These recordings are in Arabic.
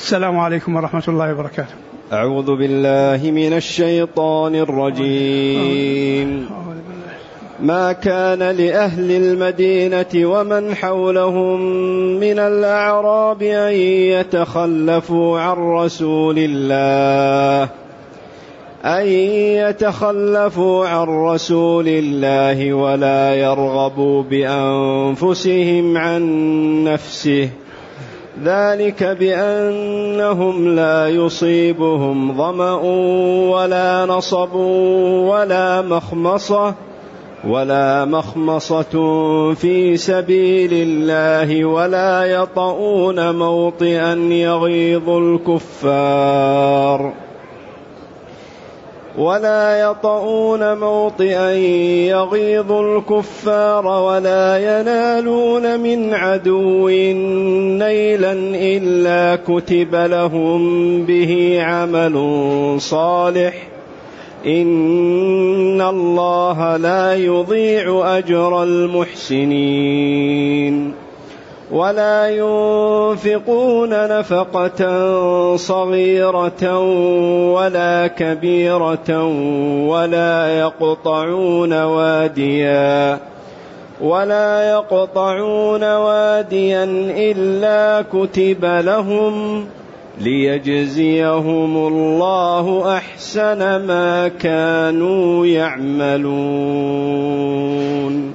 السلام عليكم ورحمة الله وبركاته. أعوذ بالله من الشيطان الرجيم. ما كان لأهل المدينة ومن حولهم من الأعراب أن يتخلفوا عن رسول الله ولا يرغبوا بأنفسهم عن نفسه، ذلك بأنهم لا يصيبهم ظمأ ولا نصب ولا مخمصة في سبيل الله ولا يطؤون موطئا يغيظ الكفار ولا ينالون من عدو نيلا إلا كتب لهم به عمل صالح، إن الله لا يضيع أجر المحسنين. ولا ينفقون نفقة صغيرة ولا كبيرة ولا يقطعون واديا إلا كتب لهم ليجزيهم الله أحسن ما كانوا يعملون.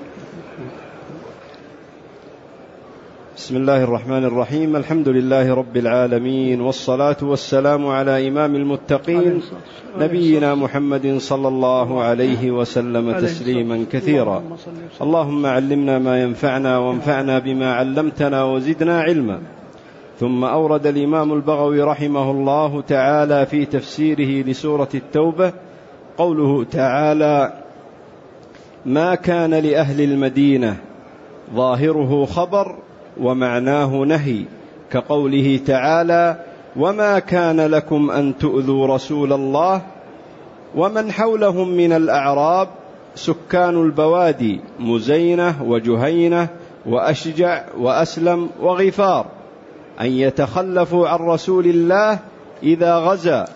بسم الله الرحمن الرحيم. الحمد لله رب العالمين، والصلاة والسلام على إمام المتقين نبينا محمد صلى الله عليه وسلم تسليما كثيرا. اللهم علمنا ما ينفعنا وانفعنا بما علمتنا وزدنا علما. ثم أورد الإمام البغوي رحمه الله تعالى في تفسيره لسورة التوبة قوله تعالى: ما كان لأهل المدينة، ظاهره خبر ومعناه نهي، كقوله تعالى: وما كان لكم أن تؤذوا رسول الله. ومن حولهم من الأعراب سكان البوادي مزينة وجهينة وأشجع وأسلم وغفار، أن يتخلفوا عن رسول الله إذا غزا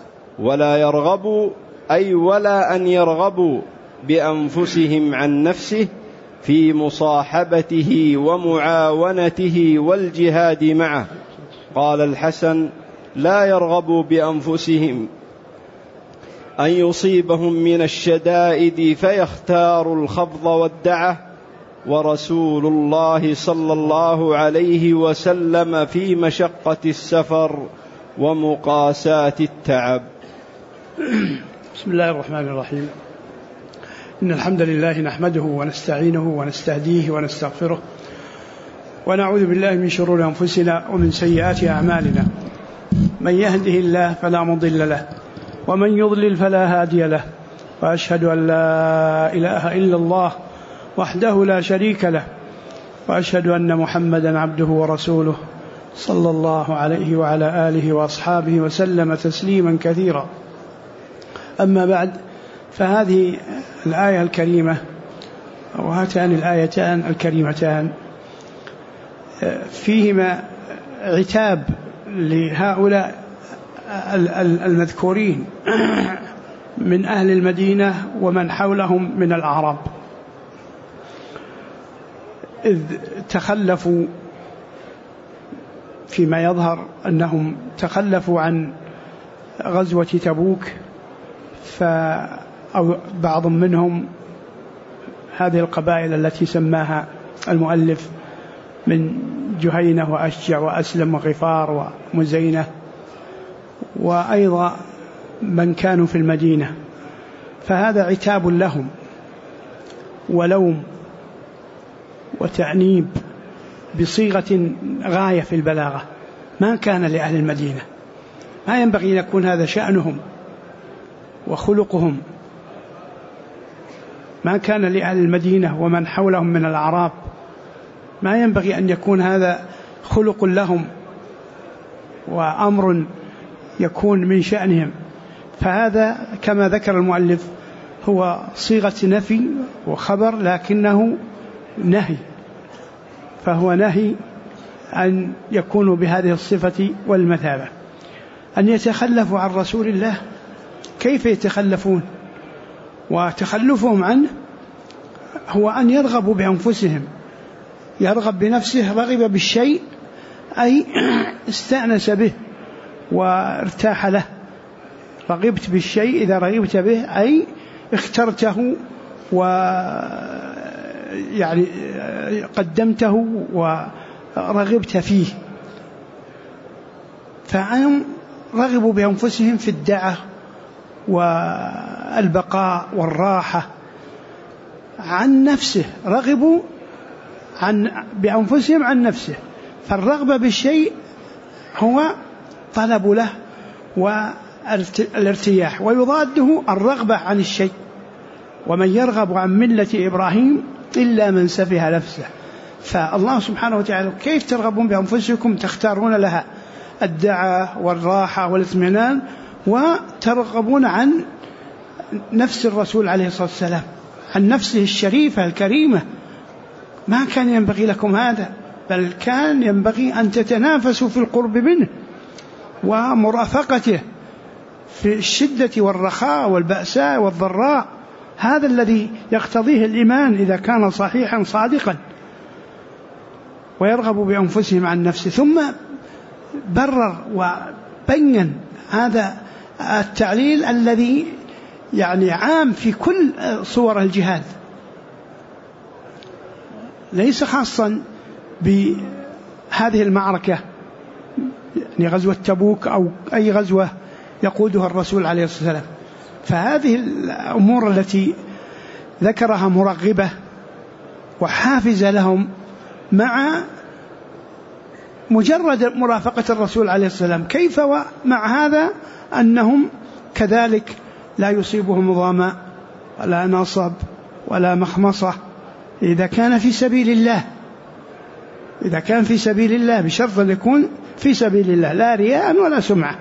ولا أن يرغبوا بأنفسهم عن نفسه في مصاحبته ومعاونته والجهاد معه. قال الحسن: لا يرغبوا بأنفسهم أن يصيبهم من الشدائد فيختاروا الخفض والدعة، ورسول الله صلى الله عليه وسلم في مشقة السفر ومقاساة التعب. بسم الله الرحمن الرحيم. إن الحمد لله نحمده ونستعينه ونستهديه ونستغفره، ونعوذ بالله من شرور أنفسنا ومن سيئات أعمالنا. من يهده الله فلا مضل له، ومن يضلل فلا هادي له، وأشهد أن لا إله إلا الله وحده لا شريك له، وأشهد أن محمدا عبده ورسوله صلى الله عليه وعلى آله وأصحابه وسلم تسليما كثيرا. أما بعد، فهذه الآية الكريمة وهاتان الآيتان الكريمتان فيهما عتاب لهؤلاء المذكورين من أهل المدينة ومن حولهم من الأعراب، إذ تخلفوا، فيما يظهر أنهم تخلفوا عن غزوة تبوك، أو بعض منهم هذه القبائل التي سماها المؤلف من جهينة وأشجع وأسلم وغفار ومزينة، وأيضا من كانوا في المدينة، فهذا عتاب لهم ولوم وتعنيب بصيغة غاية في البلاغة. ما كان لأهل المدينة، ما ينبغي أن يكون هذا شأنهم وخلقهم. ما كان لأهل المدينة ومن حولهم من الأعراب، ما ينبغي أن يكون هذا خلق لهم وأمر يكون من شأنهم. فهذا كما ذكر المؤلف هو صيغة نفي وخبر، لكنه نهي، فهو نهي أن يكونوا بهذه الصفة والمثابة. أن يتخلفوا عن رسول الله. كيف يتخلفون؟ وتخلفهم عنه هو أن يرغبوا بأنفسهم، يرغب بنفسه، رغب بالشيء أي استأنس به وارتاح له. رغبت بالشيء، إذا رغبت به أي اخترته ويعني قدمته ورغبت فيه. فهم رغبوا بأنفسهم في الدعة والبقاء والراحة عن نفسه، رغبوا بأنفسهم عن نفسه. فالرغبة بالشيء هو طلب له والارتياح، ويضاده الرغبة عن الشيء. ومن يرغب عن ملة إبراهيم إلا من سفه نفسه. فالله سبحانه وتعالى كيف ترغبون بأنفسكم تختارون لها الدعاء والراحة والاطمئنان، وترغبون عن نفس الرسول عليه الصلاة والسلام، عن نفسه الشريفة الكريمة. ما كان ينبغي لكم هذا، بل كان ينبغي أن تتنافسوا في القرب منه ومرافقته في الشدة والرخاء والبأساء والضراء. هذا الذي يقتضيه الإيمان إذا كان صحيحا صادقا. ويرغب بأنفسهم عن نفسه. ثم برر وبين هذا التعليل الذي يعني عام في كل صور الجهاد، ليس خاصا بهذه المعركة، يعني غزوة تبوك أو أي غزوة يقودها الرسول عليه الصلاة والسلام. فهذه الأمور التي ذكرها مرغبة وحافزة لهم، مع مجرد مرافقة الرسول عليه الصلاة والسلام. كيف ومع هذا أنهم كذلك لا يصيبهم ظمأ ولا نصب ولا مخمصة إذا كان في سبيل الله، إذا كان في سبيل الله، بشرط أن يكون في سبيل الله لا رياء ولا سمعة.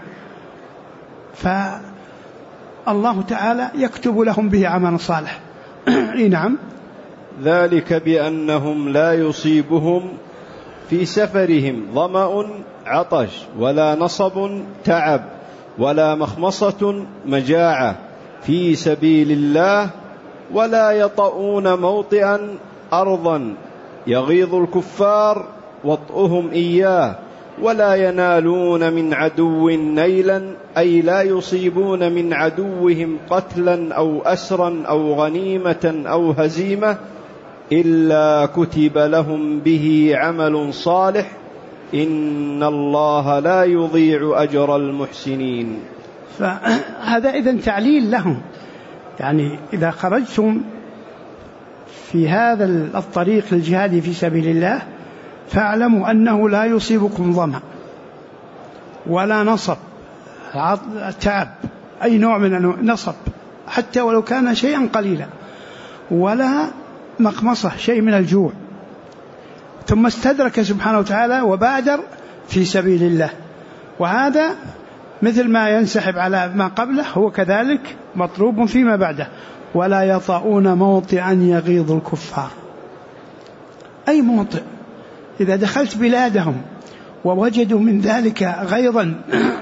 فالله تعالى يكتب لهم به عمل صالح. نعم. ذلك بأنهم لا يصيبهم في سفرهم ظمأ عطش ولا نصب تعب ولا مخمصة مجاعة في سبيل الله، ولا يطؤون موطئا أرضا يغيظ الكفار وطئهم إياه، ولا ينالون من عدو نيلا، أي لا يصيبون من عدوهم قتلا أو أسرا أو غنيمة أو هزيمة، إلا كتب لهم به عمل صالح، إن الله لا يضيع أجر المحسنين. فهذا إذن تعليل لهم، يعني إذا خرجتم في هذا الطريق للجهاد في سبيل الله فاعلموا أنه لا يصيبكم ظمأ ولا نصب، تعب أي نوع من النصب حتى ولو كان شيئا قليلا، ولا مخمصة شيء من الجوع. ثم استدرك سبحانه وتعالى وبادر في سبيل الله، وهذا مثل ما ينسحب على ما قبله هو كذلك مطلوب فيما بعده. ولا يطؤون موطئا يغيظ الكفار، أي موطئ إذا دخلت بلادهم ووجدوا من ذلك غيظا،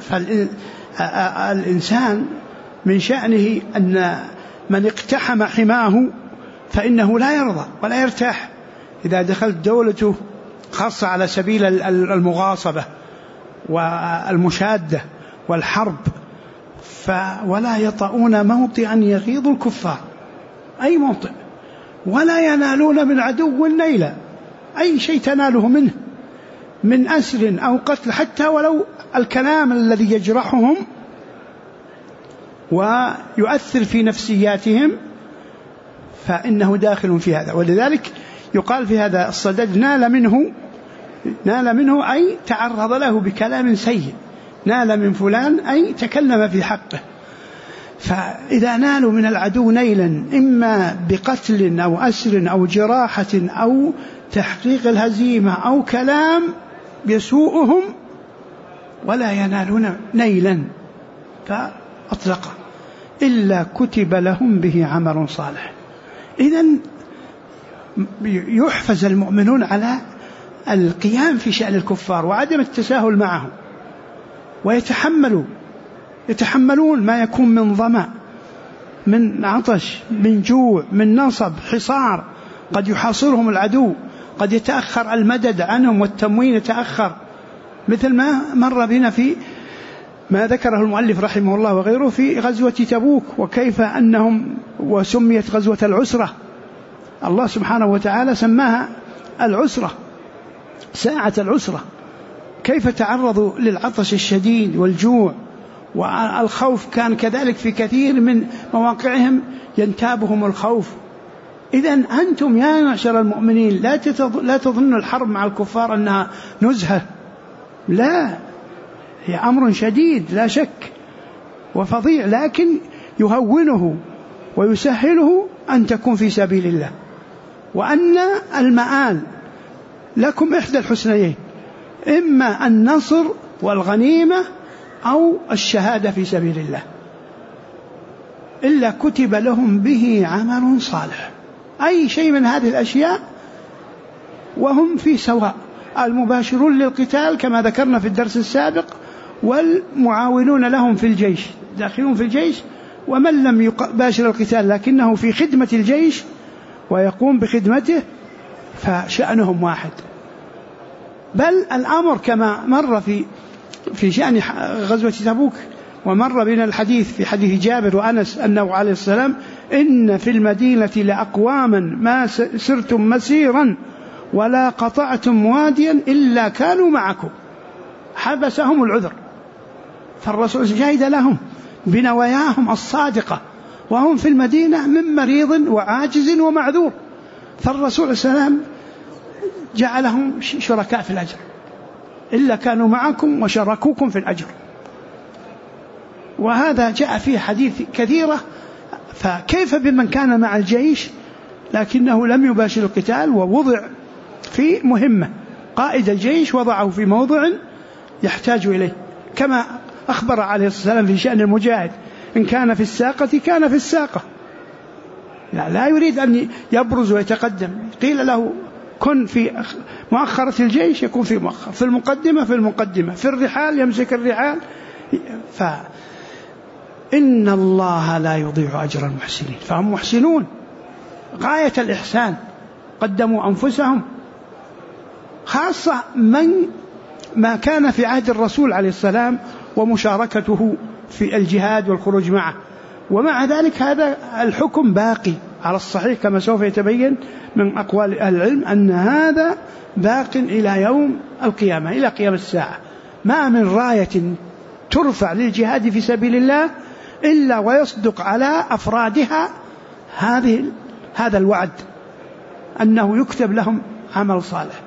فالإنسان من شأنه أن من اقتحم حماه فإنه لا يرضى ولا يرتاح. إذا دخلت دولته خاصة على سبيل المغاصبة والمشادة والحرب، ولا يطؤون موطئا يغيظ الكفار، أي موطئ. ولا ينالون من عدو نيلا، أي شيء تناله منه من أسر أو قتل، حتى ولو الكلام الذي يجرحهم ويؤثر في نفسياتهم فإنه داخل في هذا. ولذلك يقال في هذا الصدد نال منه أي تعرض له بكلام سيء، نال من فلان أي تكلم في حقه. فإذا نالوا من العدو نيلا إما بقتل أو أسر أو جراحة أو تحقيق الهزيمة أو كلام يسوءهم، ولا ينالون نيلا فأطلق إلا كتب لهم به عمل صالح. إذن يحفز المؤمنون على القيام في شأن الكفار وعدم التساهل معهم، ويتحملوا يتحملون ما يكون من ظمأ، من عطش، من جوع، من نصب، حصار، قد يحاصرهم العدو، قد يتأخر المدد عنهم والتموين يتأخر، مثل ما مر بنا في ما ذكره المؤلف رحمه الله وغيره في غزوة تبوك، وكيف أنهم وسميت غزوة العسرة، الله سبحانه وتعالى سماها العسرة، ساعة العسرة، كيف تعرضوا للعطش الشديد والجوع والخوف، كان كذلك في كثير من مواقعهم ينتابهم الخوف. إذن أنتم يا معشر المؤمنين لا تظنوا الحرب مع الكفار أنها نزهة، لا، هي أمر شديد لا شك وفظيع، لكن يهونه ويسهله أن تكون في سبيل الله، وأن المآل لكم إحدى الحسنيين، إما النصر والغنيمة أو الشهادة في سبيل الله، إلا كتب لهم به عمل صالح، أي شيء من هذه الأشياء وهم في سواء، المباشرون للقتال كما ذكرنا في الدرس السابق، والمعاونون لهم في الجيش، داخلون في الجيش، ومن لم يباشر القتال لكنه في خدمة الجيش ويقوم بخدمته فشأنهم واحد. بل الأمر كما مر في شأن غزوة تبوك، ومر بنا الحديث في حديث جابر وأنس أنه عليه السلام: إن في المدينة لأقواما ما سرتم مسيرا ولا قطعتم واديا إلا كانوا معكم، حبسهم العذر، فالرسول شهد لهم بنواياهم الصادقة وهم في المدينة من مريض وعاجز ومعذور، فالرسول صلى الله عليه وسلم جعلهم شركاء في الأجر، إلا كانوا معكم وشاركوكم في الأجر. وهذا جاء فيه حديث كثيرة، فكيف بمن كان مع الجيش لكنه لم يباشر القتال ووضع في مهمة، قائد الجيش وضعه في موضع يحتاج إليه، كما أخبر عليه الصلاة والسلام في شأن المجاهد: إن كان في الساقة كان في الساقة، لا يريد أن يبرز ويتقدم، قيل له كن في مؤخرة الجيش يكون في مؤخر، في المقدمة في المقدمة، في الرحال يمسك الرحال. فإن الله لا يضيع أجر المحسنين، فهم محسنون غاية الإحسان، قدموا أنفسهم، خاصة من ما كان في عهد الرسول عليه السلام ومشاركته في الجهاد والخروج معه، ومع ذلك هذا الحكم باقي على الصحيح كما سوف يتبين من أقوال أهل العلم، أن هذا باق إلى يوم القيامة، إلى قيام الساعة، ما من راية ترفع للجهاد في سبيل الله إلا ويصدق على أفرادها هذا الوعد أنه يكتب لهم عمل صالح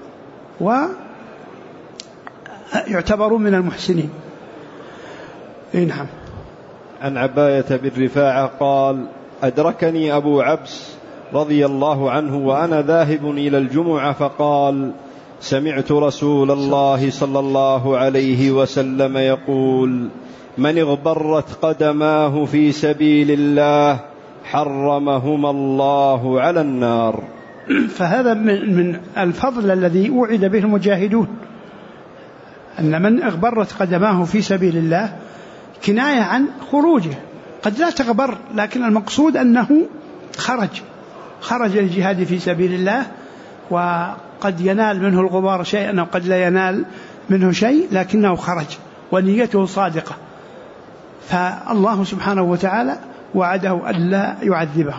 ويعتبرون من المحسنين. نعم. عن عباية بن رفاعة قال: أدركني أبو عبس رضي الله عنه وأنا ذاهب إلى الجمعة فقال: سمعت رسول الله صلى الله عليه وسلم يقول: من اغبرت قدماه في سبيل الله حرمهما الله على النار. فهذا من الفضل الذي وعد به المجاهدون، أن من اغبرت قدماه في سبيل الله كناية عن خروجه، قد لا تغبر لكن المقصود أنه خرج الجهاد في سبيل الله، وقد ينال منه الغبار شيئا وقد لا ينال منه شيء، لكنه خرج ونيته صادقة، فالله سبحانه وتعالى وعده ألا يعذبه.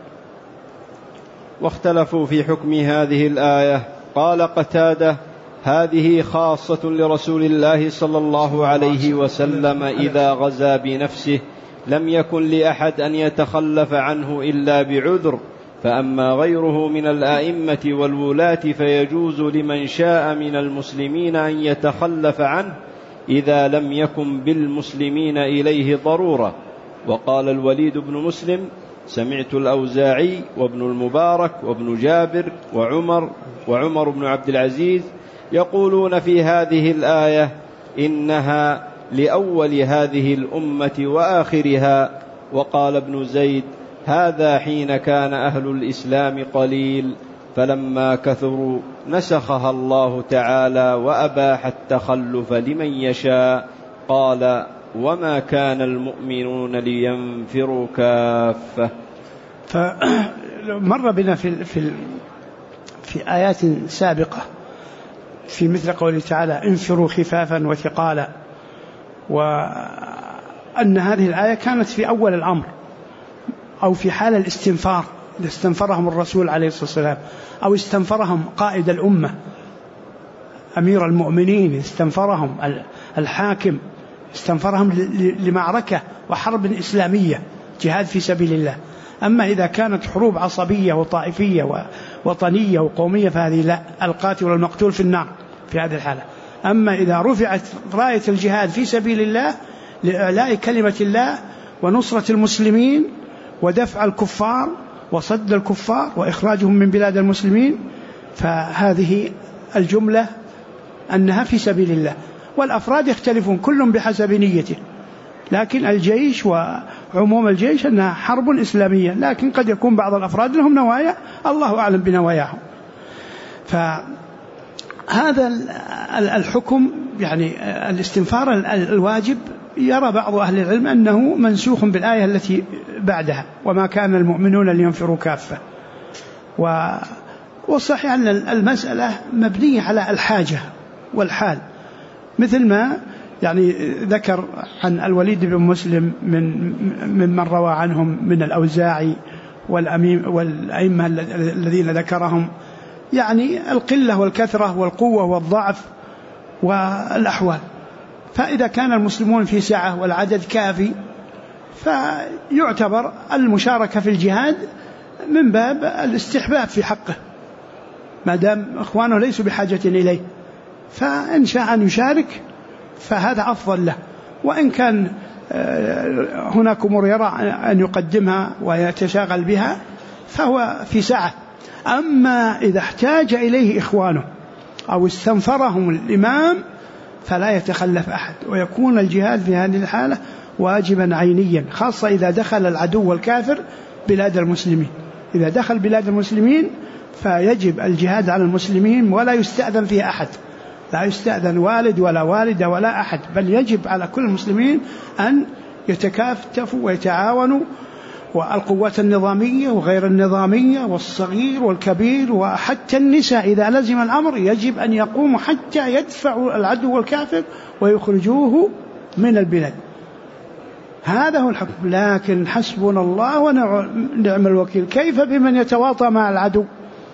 واختلفوا في حكم هذه الآية. قال قتادة: هذه خاصة لرسول الله صلى الله عليه وسلم إذا غزا بنفسه، لم يكن لأحد أن يتخلف عنه إلا بعذر، فأما غيره من الآئمة والولاة فيجوز لمن شاء من المسلمين أن يتخلف عنه إذا لم يكن بالمسلمين إليه ضرورة. وقال الوليد بن مسلم: سمعت الأوزاعي وابن المبارك وابن جابر وعمر بن عبد العزيز يقولون في هذه الآية: إنها لأول هذه الأمة وآخرها. وقال ابن زيد: هذا حين كان أهل الإسلام قليل، فلما كثروا نسخها الله تعالى وأباح التخلف لمن يشاء. قال: وما كان المؤمنون لينفروا كافة. فمر بنا في آيات سابقة في مثل قوله تعالى انفروا خفافا وثقالا، وأن هذه الآية كانت في أول الأمر أو في حال الاستنفار، إذا استنفرهم الرسول عليه الصلاة والسلام أو استنفرهم قائد الأمة أمير المؤمنين، استنفرهم الحاكم، استنفرهم لمعركة وحرب إسلامية جهاد في سبيل الله. أما إذا كانت حروب عصبية وطائفية ووطنية وقومية فهذه لا، القاتل والمقتول في النار في هذه الحالة. أما إذا رفعت راية الجهاد في سبيل الله لإعلاء كلمة الله ونصرة المسلمين ودفع الكفار وصد الكفار وإخراجهم من بلاد المسلمين، فهذه الجملة أنها في سبيل الله. والأفراد يختلفون كل بحسب نيته، لكن الجيش وعموم الجيش أنها حرب إسلامية، لكن قد يكون بعض الأفراد لهم نوايا الله أعلم بنواياهم. فهذا الحكم يعني الاستنفار الواجب يرى بعض أهل العلم أنه منسوخ بالآية التي بعدها وما كان المؤمنون لينفروا كافة. والصحيح أن المسألة مبنية على الحاجة والحال، مثل ما يعني ذكر عن الوليد بن مسلم من روى عنهم من الأوزاعي والأئمة الذين ذكرهم، يعني القلة والكثرة والقوة والضعف والأحوال. فإذا كان المسلمون في سعة والعدد كافي فيعتبر المشاركة في الجهاد من باب الاستحباب في حقه ما دام إخوانه ليسوا بحاجة إليه، فإن شاء أن يشارك فهذا أفضل له، وإن كان هناك أمور يرى أن يقدمها ويتشاغل بها فهو في سعة. أما إذا احتاج إليه إخوانه أو استنفرهم الإمام فلا يتخلف أحد، ويكون الجهاد في هذه الحالة واجبا عينيا، خاصة إذا دخل العدو والكافر بلاد المسلمين. إذا دخل بلاد المسلمين فيجب الجهاد على المسلمين ولا يستأذن فيه أحد، لا يستأذن والد ولا والدة ولا أحد، بل يجب على كل المسلمين أن يتكاتفوا ويتعاونوا، والقوات النظامية وغير النظامية والصغير والكبير وحتى النساء إذا لزم الأمر يجب أن يقوموا حتى يدفعوا العدو والكافر ويخرجوه من البلاد. هذا هو الحكم. لكن حسبنا الله ونعم الوكيل، كيف بمن يتواطى مع العدو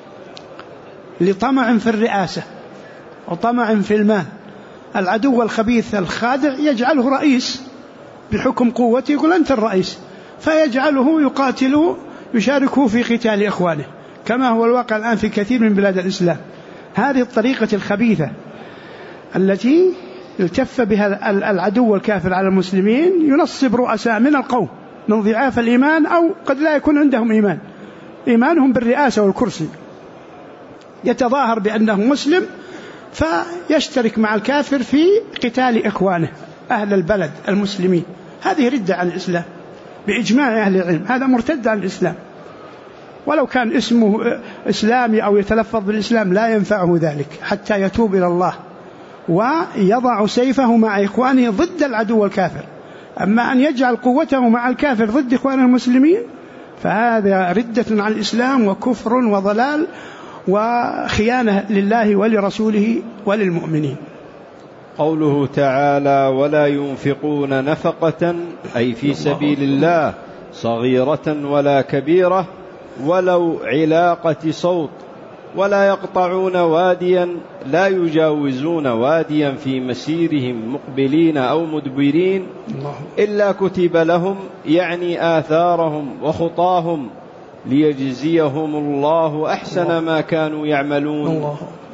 لطمع في الرئاسة وطمع في المال؟ العدو الخبيث الخادع يجعله رئيس بحكم قوته، يقول أنت الرئيس، فيجعله يقاتله يشاركه في قتال إخوانه، كما هو الواقع الآن في كثير من بلاد الإسلام. هذه الطريقة الخبيثة التي التف بها العدو والكافر على المسلمين، ينصب رؤساء من القوم من ضعاف الإيمان أو قد لا يكون عندهم إيمان، إيمانهم بالرئاسة والكرسي، يتظاهر بأنه مسلم فيشترك مع الكافر في قتال إخوانه أهل البلد المسلمين. هذه ردة عن الإسلام بإجماع أهل العلم، هذا مرتد عن الإسلام، ولو كان اسمه إسلامي أو يتلفظ بالإسلام لا ينفعه ذلك حتى يتوب إلى الله ويضع سيفه مع إخوانه ضد العدو والكافر. أما أن يجعل قوته مع الكافر ضد إخوان المسلمين فهذا ردة عن الإسلام وكفر وضلال وخيانة لله ولرسوله وللمؤمنين. قوله تعالى ولا ينفقون نفقة أي في سبيل الله صغيرة ولا كبيرة ولو علاقة صوت، ولا يقطعون واديا لا يجاوزون واديا في مسيرهم مقبلين أو مدبرين إلا كتب لهم، يعني آثارهم وخطاهم، ليجزيهم الله أحسن ما كانوا يعملون.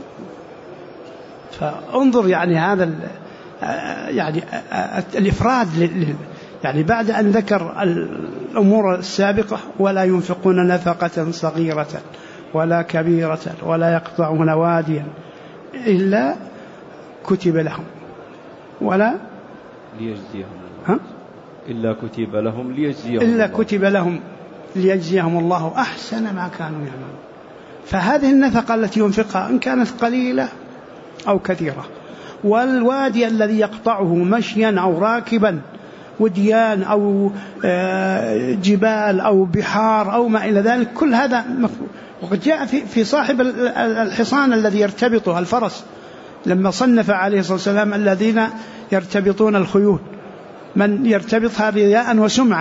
فانظر يعني هذا يعني الإفراد يعني بعد أن ذكر الأمور السابقة ولا ينفقون نفقة صغيرة ولا كبيرة ولا يقطعون واديا إلا كتب لهم ولا ليجزيهم إلا كتب لهم ليجزيهم إلا كتب لهم ليجزيهم الله أحسن ما كانوا يعملون. فهذه النفقة التي ينفقها إن كانت قليلة أو كثيرة، والوادي الذي يقطعه مشيا أو راكبا وديان أو جبال أو بحار أو ما إلى ذلك، كل هذا مفروض. وقد جاء في صاحب الحصان الذي يرتبطه الفرس، لما صنف عليه الصلاة والسلام الذين يرتبطون الخيول، من يرتبطها رياء وسمعة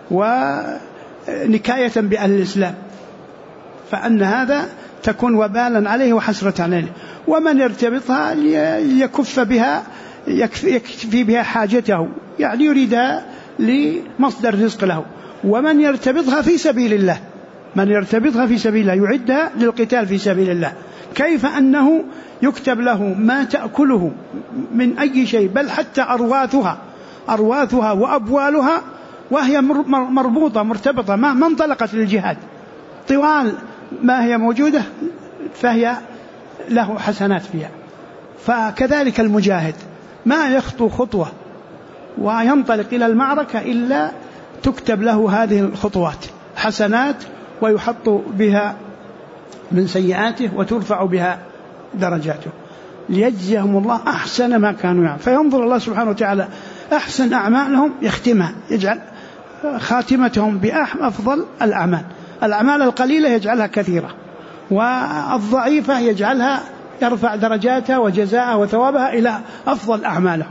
ونكاية بأهل الإسلام، فأن هذا تكون وبالا عليه وحسرة عليه. ومن يرتبطها ليكف بها يكفي بها حاجته، يعني يريدها لمصدر رزق له. ومن يرتبطها في سبيل الله، من يرتبطها في سبيل الله يعدها للقتال في سبيل الله، كيف أنه يكتب له ما تأكله من أي شيء، بل حتى أرواثها وأبوالها وهي مربوطة مرتبطة ما انطلقت للجهاد، طوال ما هي موجودة فهي له حسنات فيها. فكذلك المجاهد ما يخطو خطوة وينطلق إلى المعركة إلا تكتب له هذه الخطوات حسنات، ويحط بها من سيئاته وترفع بها درجاته، ليجزيهم الله أحسن ما كانوا يعملون. فينظر الله سبحانه وتعالى أحسن أعمالهم يختمها، يجعل خاتمتهم بأفضل الأعمال القليلة يجعلها كثيرة، والضعيفة يجعلها يرفع درجاتها وجزاءها وثوابها إلى أفضل أعمالهم.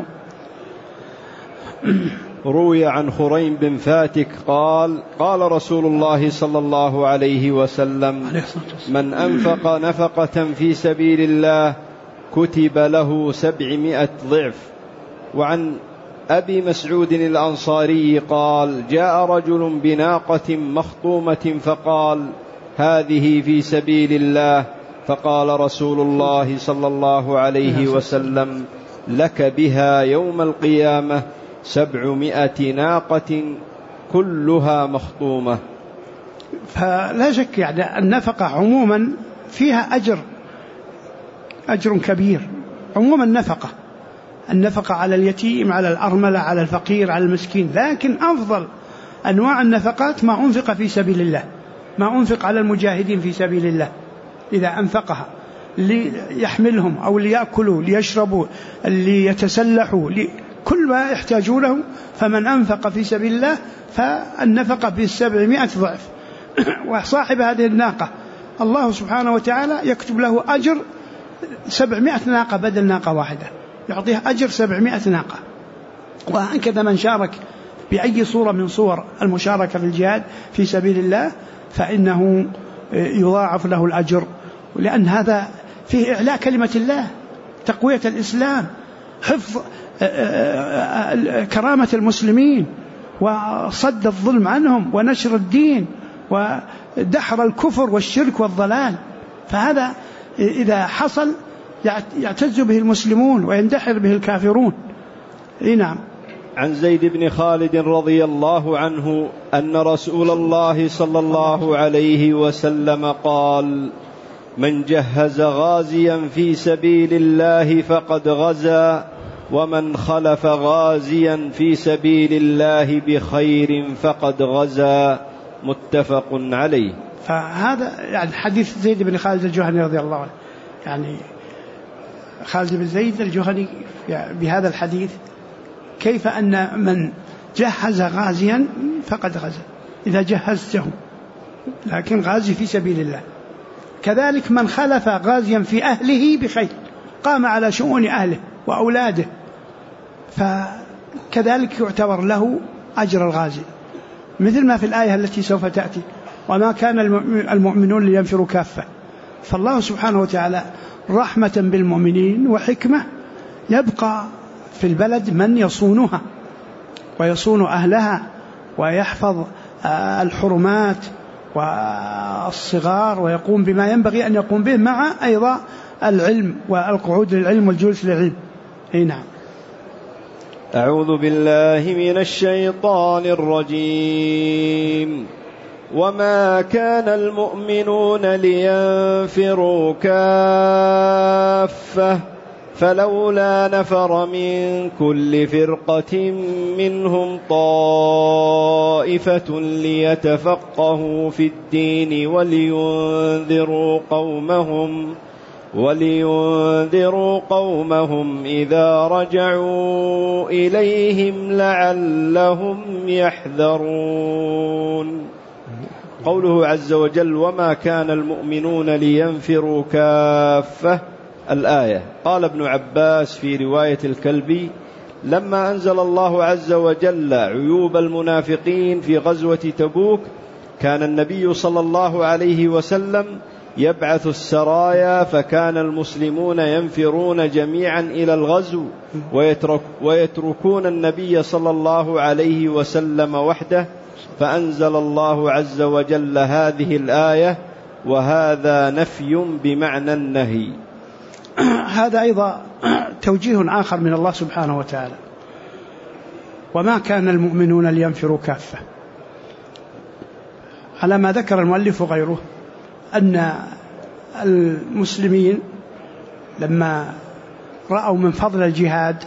روي عن خريم بن فاتك قال: قال رسول الله صلى الله عليه وسلم: من أنفق نفقة في سبيل الله كتب له 700 ضعف. وعن أبي مسعود الأنصاري قال: جاء رجل بناقة مخطومة فقال: هذه في سبيل الله. فقال رسول الله صلى الله عليه وسلم: لك بها يوم القيامة 700 ناقة كلها مخطومة. فلا شك يعني النفقة عموما فيها أجر كبير، عموما النفقة على اليتيم، على الأرملة، على الفقير، على المسكين. لكن أفضل أنواع النفقات ما أنفق في سبيل الله، ما أنفق على المجاهدين في سبيل الله إذا أنفقها ليحملهم أو ليأكلوا ليشربوا ليتسلحوا كل ما يحتاجونه. فمن أنفق في سبيل الله فالنفقة ب700 ضعف. وصاحب هذه الناقة الله سبحانه وتعالى يكتب له أجر 700 ناقة بدل ناقة واحدة، يعطيه أجر 700 ناقة. وهكذا من شارك بأي صورة من صور المشاركة في الجهاد في سبيل الله فإنه يضاعف له الأجر، لأن هذا فيه إعلاء كلمة الله، تقوية الإسلام، حفظ كرامة المسلمين، وصد الظلم عنهم، ونشر الدين، ودحر الكفر والشرك والضلال. فهذا إذا حصل يعتز به المسلمون ويندحر به الكافرون. نعم. عن زيد بن خالد رضي الله عنه أن رسول الله صلى الله عليه وسلم قال: من جهز غازيا في سبيل الله فقد غزا، ومن خلف غازيا في سبيل الله بخير فقد غزا. متفق عليه. فهذا يعني حديث زيد بن خالد الجهني رضي الله عنه، يعني خالد بن زيد الجهني بهذا الحديث كيف أن من جهز غازيا فقد غزا إذا جهزته، لكن غازي في سبيل الله. كذلك من خلف غازيا في أهله بخير، قام على شؤون أهله وأولاده، فكذلك يعتبر له أجر الغازي، مثل ما في الآية التي سوف تأتي: وما كان المؤمنون لينفروا كافة. فالله سبحانه وتعالى رحمة بالمؤمنين وحكمة يبقى في البلد من يصونها ويصون أهلها ويحفظ الحرمات والصغار ويقوم بما ينبغي أن يقوم به، مع أيضا العلم والقعود للعلم والجلوس للعلم. نعم. أعوذ بالله من الشيطان الرجيم. وما كان المؤمنون لينفروا كافة فلولا نفر من كل فرقة منهم طائفة ليتفقهوا في الدين ولينذروا ولينذروا قومهم إذا رجعوا إليهم لعلهم يحذرون. قوله عز وجل: وما كان المؤمنون لينفروا كافة، الآية. قال ابن عباس في رواية الكلبي: لما أنزل الله عز وجل عيوب المنافقين في غزوة تبوك كان النبي صلى الله عليه وسلم يبعث السرايا، فكان المسلمون ينفرون جميعا إلى الغزو ويتركون النبي صلى الله عليه وسلم وحده، فأنزل الله عز وجل هذه الآية: وهذا نفي بمعنى النهي. هذا أيضا توجيه آخر من الله سبحانه وتعالى: وما كان المؤمنون لينفروا كافة، على ما ذكر المؤلف وغيره أن المسلمين لما رأوا من فضل الجهاد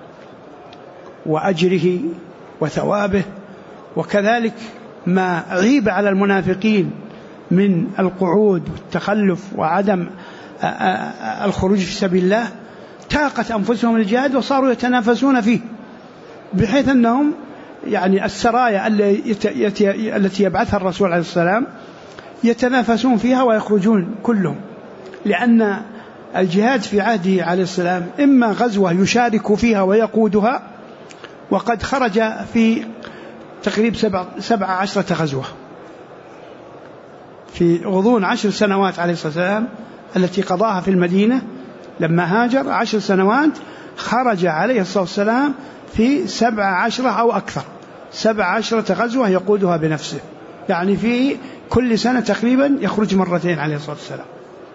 وأجره وثوابه، وكذلك ما عيب على المنافقين من القعود والتخلف وعدم الخروج في سبيل الله، تاقت أنفسهم الجهاد وصاروا يتنافسون فيه، بحيث أنهم يعني السرايا التي يبعثها الرسول عليه السلام يتنافسون فيها ويخرجون كلهم، لأن الجهاد في عهده عليه السلام إما غزوة يشارك فيها ويقودها، وقد خرج في تقريب 17 غزوة في غضون 10 سنوات عليه الصلاة والسلام التي قضاها في المدينة. لما هاجر 10 سنوات خرج عليه الصلاة والسلام في 17 أو أكثر، 17 غزوة يقودها بنفسه، يعني في كل سنة تقريبا يخرج مرتين عليه الصلاة والسلام.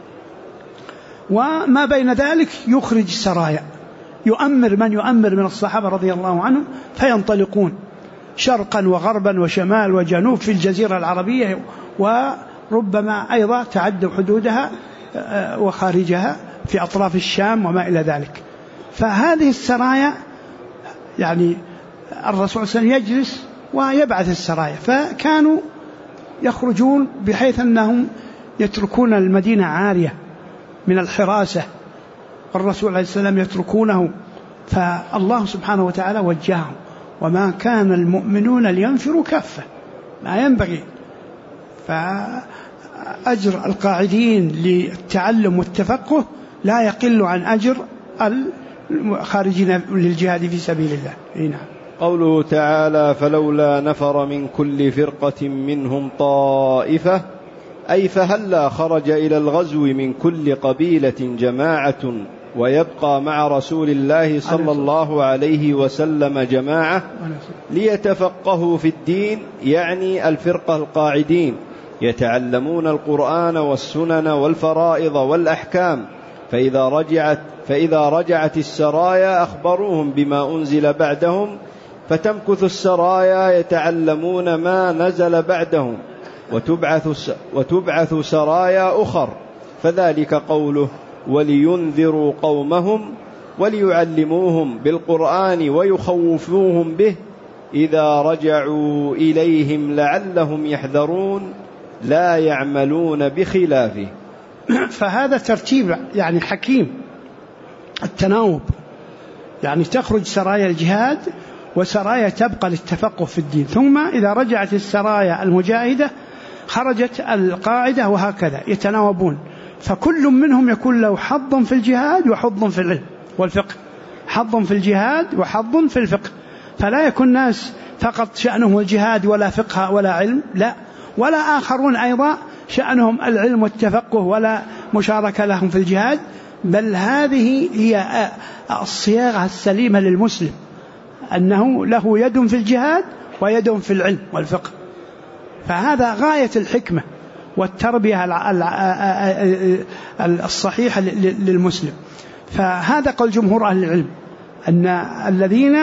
وما بين ذلك يخرج سرايا، يؤمر من يؤمر من الصحابة رضي الله عنهم، فينطلقون شرقا وغربا وشمال وجنوب في الجزيرة العربية، وربما أيضا تعدوا حدودها وخارجها في أطراف الشام وما إلى ذلك. فهذه السرايا يعني الرسول صلى الله عليه وسلم يجلس ويبعث السرايا، فكانوا يخرجون بحيث أنهم يتركون المدينة عارية من الحراسة، والرسول عليه السلام يتركونه، فالله سبحانه وتعالى وجههم: وما كان المؤمنون لينفروا كافة، ما ينبغي. فأجر القاعدين للتعلم والتفقه لا يقل عن أجر الخارجين للجهاد في سبيل الله. نعم. قوله تعالى: فلولا نفر من كل فرقة منهم طائفة، أي فهلا خرج إلى الغزو من كل قبيلة جماعة ويبقى مع رسول الله صلى الله عليه وسلم جماعة ليتفقهوا في الدين، يعني الفرقة القاعدين يتعلمون القرآن والسنن والفرائض والأحكام، فإذا رجعت السرايا أخبروهم بما أنزل بعدهم، فتمكث السرايا يتعلمون ما نزل بعدهم، وتبعث سرايا أخر، فذلك قوله: ولينذروا قومهم، وليعلموهم بالقرآن ويخوفوهم به إذا رجعوا إليهم لعلهم يحذرون لا يعملون بخلافه. فهذا ترتيب يعني حكيم، التناوب، يعني تخرج سرايا الجهاد وسرايا تبقى للتفقه في الدين، ثم إذا رجعت السرايا المجاهدة خرجت القاعدة، وهكذا يتناوبون، فكل منهم يكون له حظ في الجهاد وحظ في العلم والفقه، حظ في الجهاد وحظ في الفقه، فلا يكون ناس فقط شأنهم الجهاد ولا فقه ولا علم، لا، ولا آخرون أيضا شأنهم العلم والتفقه ولا مشاركة لهم في الجهاد، بل هذه هي الصياغة السليمة للمسلم، أنه له يد في الجهاد ويد في العلم والفقه. فهذا غاية الحكمة والتربية الصحيحة للمسلم. فهذا قول جمهور أهل العلم، أن الذين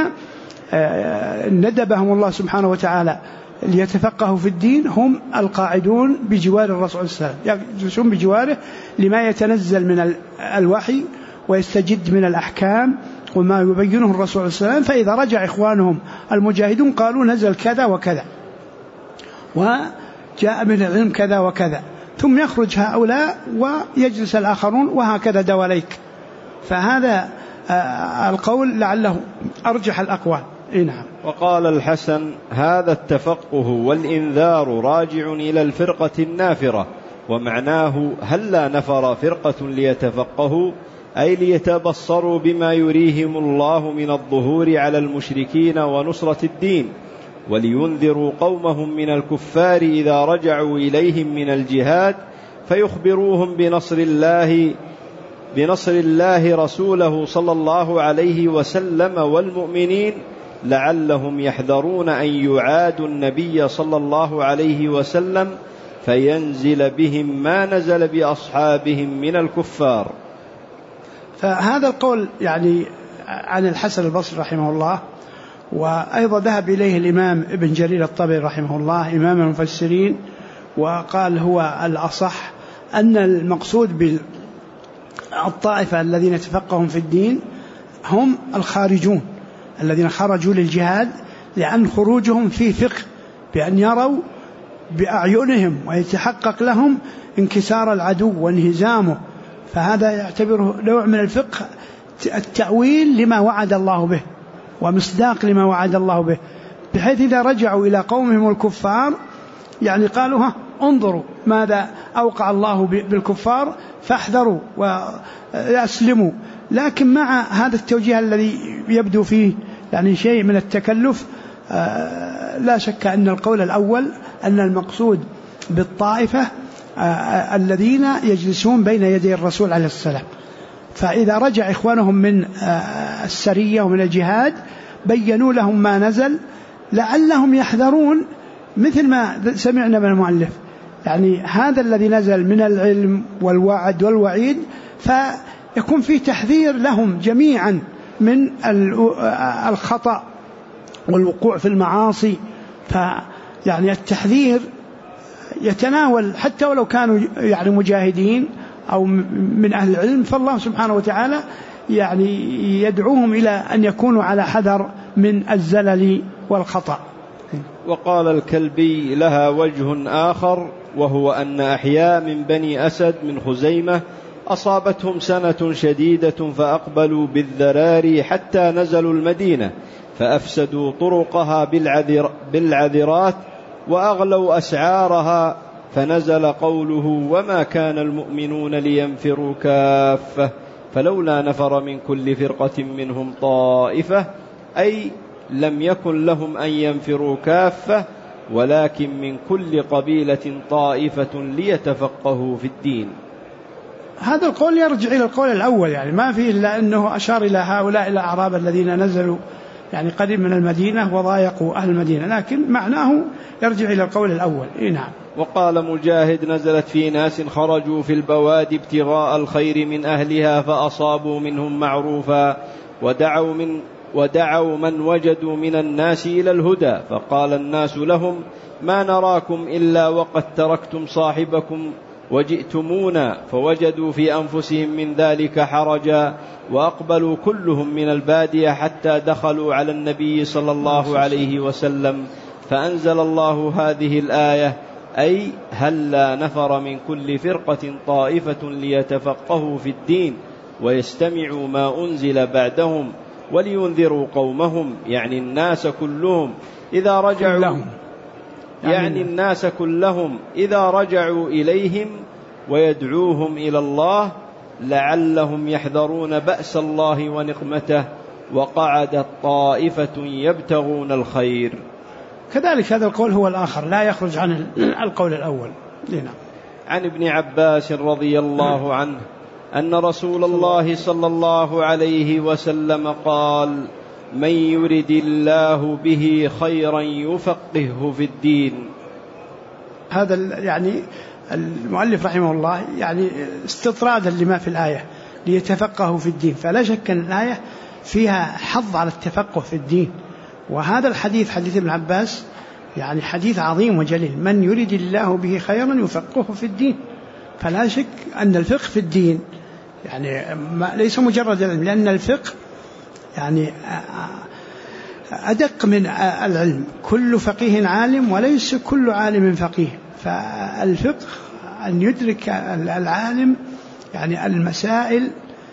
ندبهم الله سبحانه وتعالى ليتفقهوا في الدين هم القاعدون بجوار الرسول صلى الله عليه وسلم، يجلسون بجواره لما يتنزل من الوحي ويستجد من الأحكام وما يبينه الرسول صلى الله عليه وسلم. فإذا رجع إخوانهم المجاهدون قالوا نزل كذا وكذا وجاء من العلم كذا وكذا، ثم يخرج هؤلاء ويجلس الآخرون وهكذا دواليك. فهذا القول لعله أرجح الأقوال. نعم. وقال الحسن: هذا التفقه والإنذار راجع إلى الفرقة النافرة، ومعناه هلا نفر فرقة ليتفقهوا، أي ليتبصروا بما يريهم الله من الظهور على المشركين ونصرة الدين، ولينذروا قومهم من الكفار إذا رجعوا إليهم من الجهاد، فيخبروهم بنصر الله رسوله صلى الله عليه وسلم والمؤمنين، لعلهم يحذرون أن يعادوا النبي صلى الله عليه وسلم فينزل بهم ما نزل بأصحابهم من الكفار. فهذا القول يعني عن الحسن البصري رحمه الله، وأيضا ذهب إليه الإمام ابن جرير الطبري رحمه الله إمام المفسرين، وقال هو الأصح أن المقصود بالطائفة الذين يتفقهون في الدين هم الخارجون الذين خرجوا للجهاد، لأن خروجهم في فقه، بأن يروا بأعينهم ويتحقق لهم انكسار العدو وانهزامه، فهذا يعتبره نوع من الفقه، التأويل لما وعد الله به ومصداق لما وعد الله به، بحيث إذا رجعوا إلى قومهم الكفار يعني قالوا انظروا ماذا أوقع الله بالكفار فاحذروا وأسلموا. لكن مع هذا التوجيه الذي يبدو فيه يعني شيء من التكلف، لا شك أن القول الأول أن المقصود بالطائفة الذين يجلسون بين يدي الرسول عليه السلام، فإذا رجع إخوانهم من السرية ومن الجهاد بينوا لهم ما نزل لعلهم يحذرون، مثل ما سمعنا من المؤلف، يعني هذا الذي نزل من العلم والوعد والوعيد، فيكون فيه تحذير لهم جميعا من الخطأ والوقوع في المعاصي. فيعني التحذير يتناول حتى ولو كانوا يعني مجاهدين أو من أهل العلم، فالله سبحانه وتعالى يعني يدعوهم إلى أن يكونوا على حذر من الزلل والخطأ. وقال الكلبي: لها وجه آخر، وهو أن أحياء من بني أسد من خزيمة أصابتهم سنة شديدة فأقبلوا بالذرار حتى نزلوا المدينة، فأفسدوا طرقها بالعذرات وأغلوا أسعارها، فنزل قوله: وما كان المؤمنون لينفروا كافة فلولا نفر من كل فرقة منهم طائفة، أي لم يكن لهم أن ينفروا كافة، ولكن من كل قبيلة طائفة ليتفقهوا في الدين. هذا القول يرجع إلى القول الأول، يعني ما فيه إلا أنه أشار إلى هؤلاء الأعراب الذين نزلوا يعني قريب من المدينة وضايقوا أهل المدينة، لكن معناه يرجع إلى القول الأول. نعم. وقال مجاهد: نزلت في ناس خرجوا في البوادي ابتغاء الخير من أهلها فأصابوا منهم معروفا ودعوا من وجدوا من الناس إلى الهدى، فقال الناس لهم: ما نراكم إلا وقد تركتم صاحبكم وجئتمونا، فوجدوا في أنفسهم من ذلك حرجا، وأقبلوا كلهم من البادية حتى دخلوا على النبي صلى الله عليه وسلم، فأنزل الله هذه الآية: أي هلا نفر من كل فرقة طائفة ليتفقهوا في الدين ويستمعوا ما أنزل بعدهم ولينذروا قومهم، يعني الناس كلهم إذا رجعوا الناس كلهم إذا رجعوا إليهم ويدعوهم إلى الله لعلهم يحذرون بأس الله ونقمته، وقعدت طائفة يبتغون الخير. كذلك هذا القول هو الآخر، لا يخرج عن القول الأول. لنا. عن ابن عباس رضي الله عنه أن رسول الله صلى الله عليه وسلم قال: من يرد الله به خيرا يفقهه في الدين. هذا يعني المؤلف رحمه الله يعني استطرادا لما في الآية ليتفقهوا في الدين، فلا شك أن الآية فيها حظ على التفقه في الدين، وهذا الحديث حديث ابن عباس يعني حديث عظيم وجليل، من يرد الله به خيرا يفقهه في الدين، فلا شك أن الفقه في الدين يعني ليس مجرد العلم، لأن الفقه يعني أدق من العلم، كل فقيه عالم وليس كل عالم فقيه، فالفقه وأن يدرك العالم يعني المسائل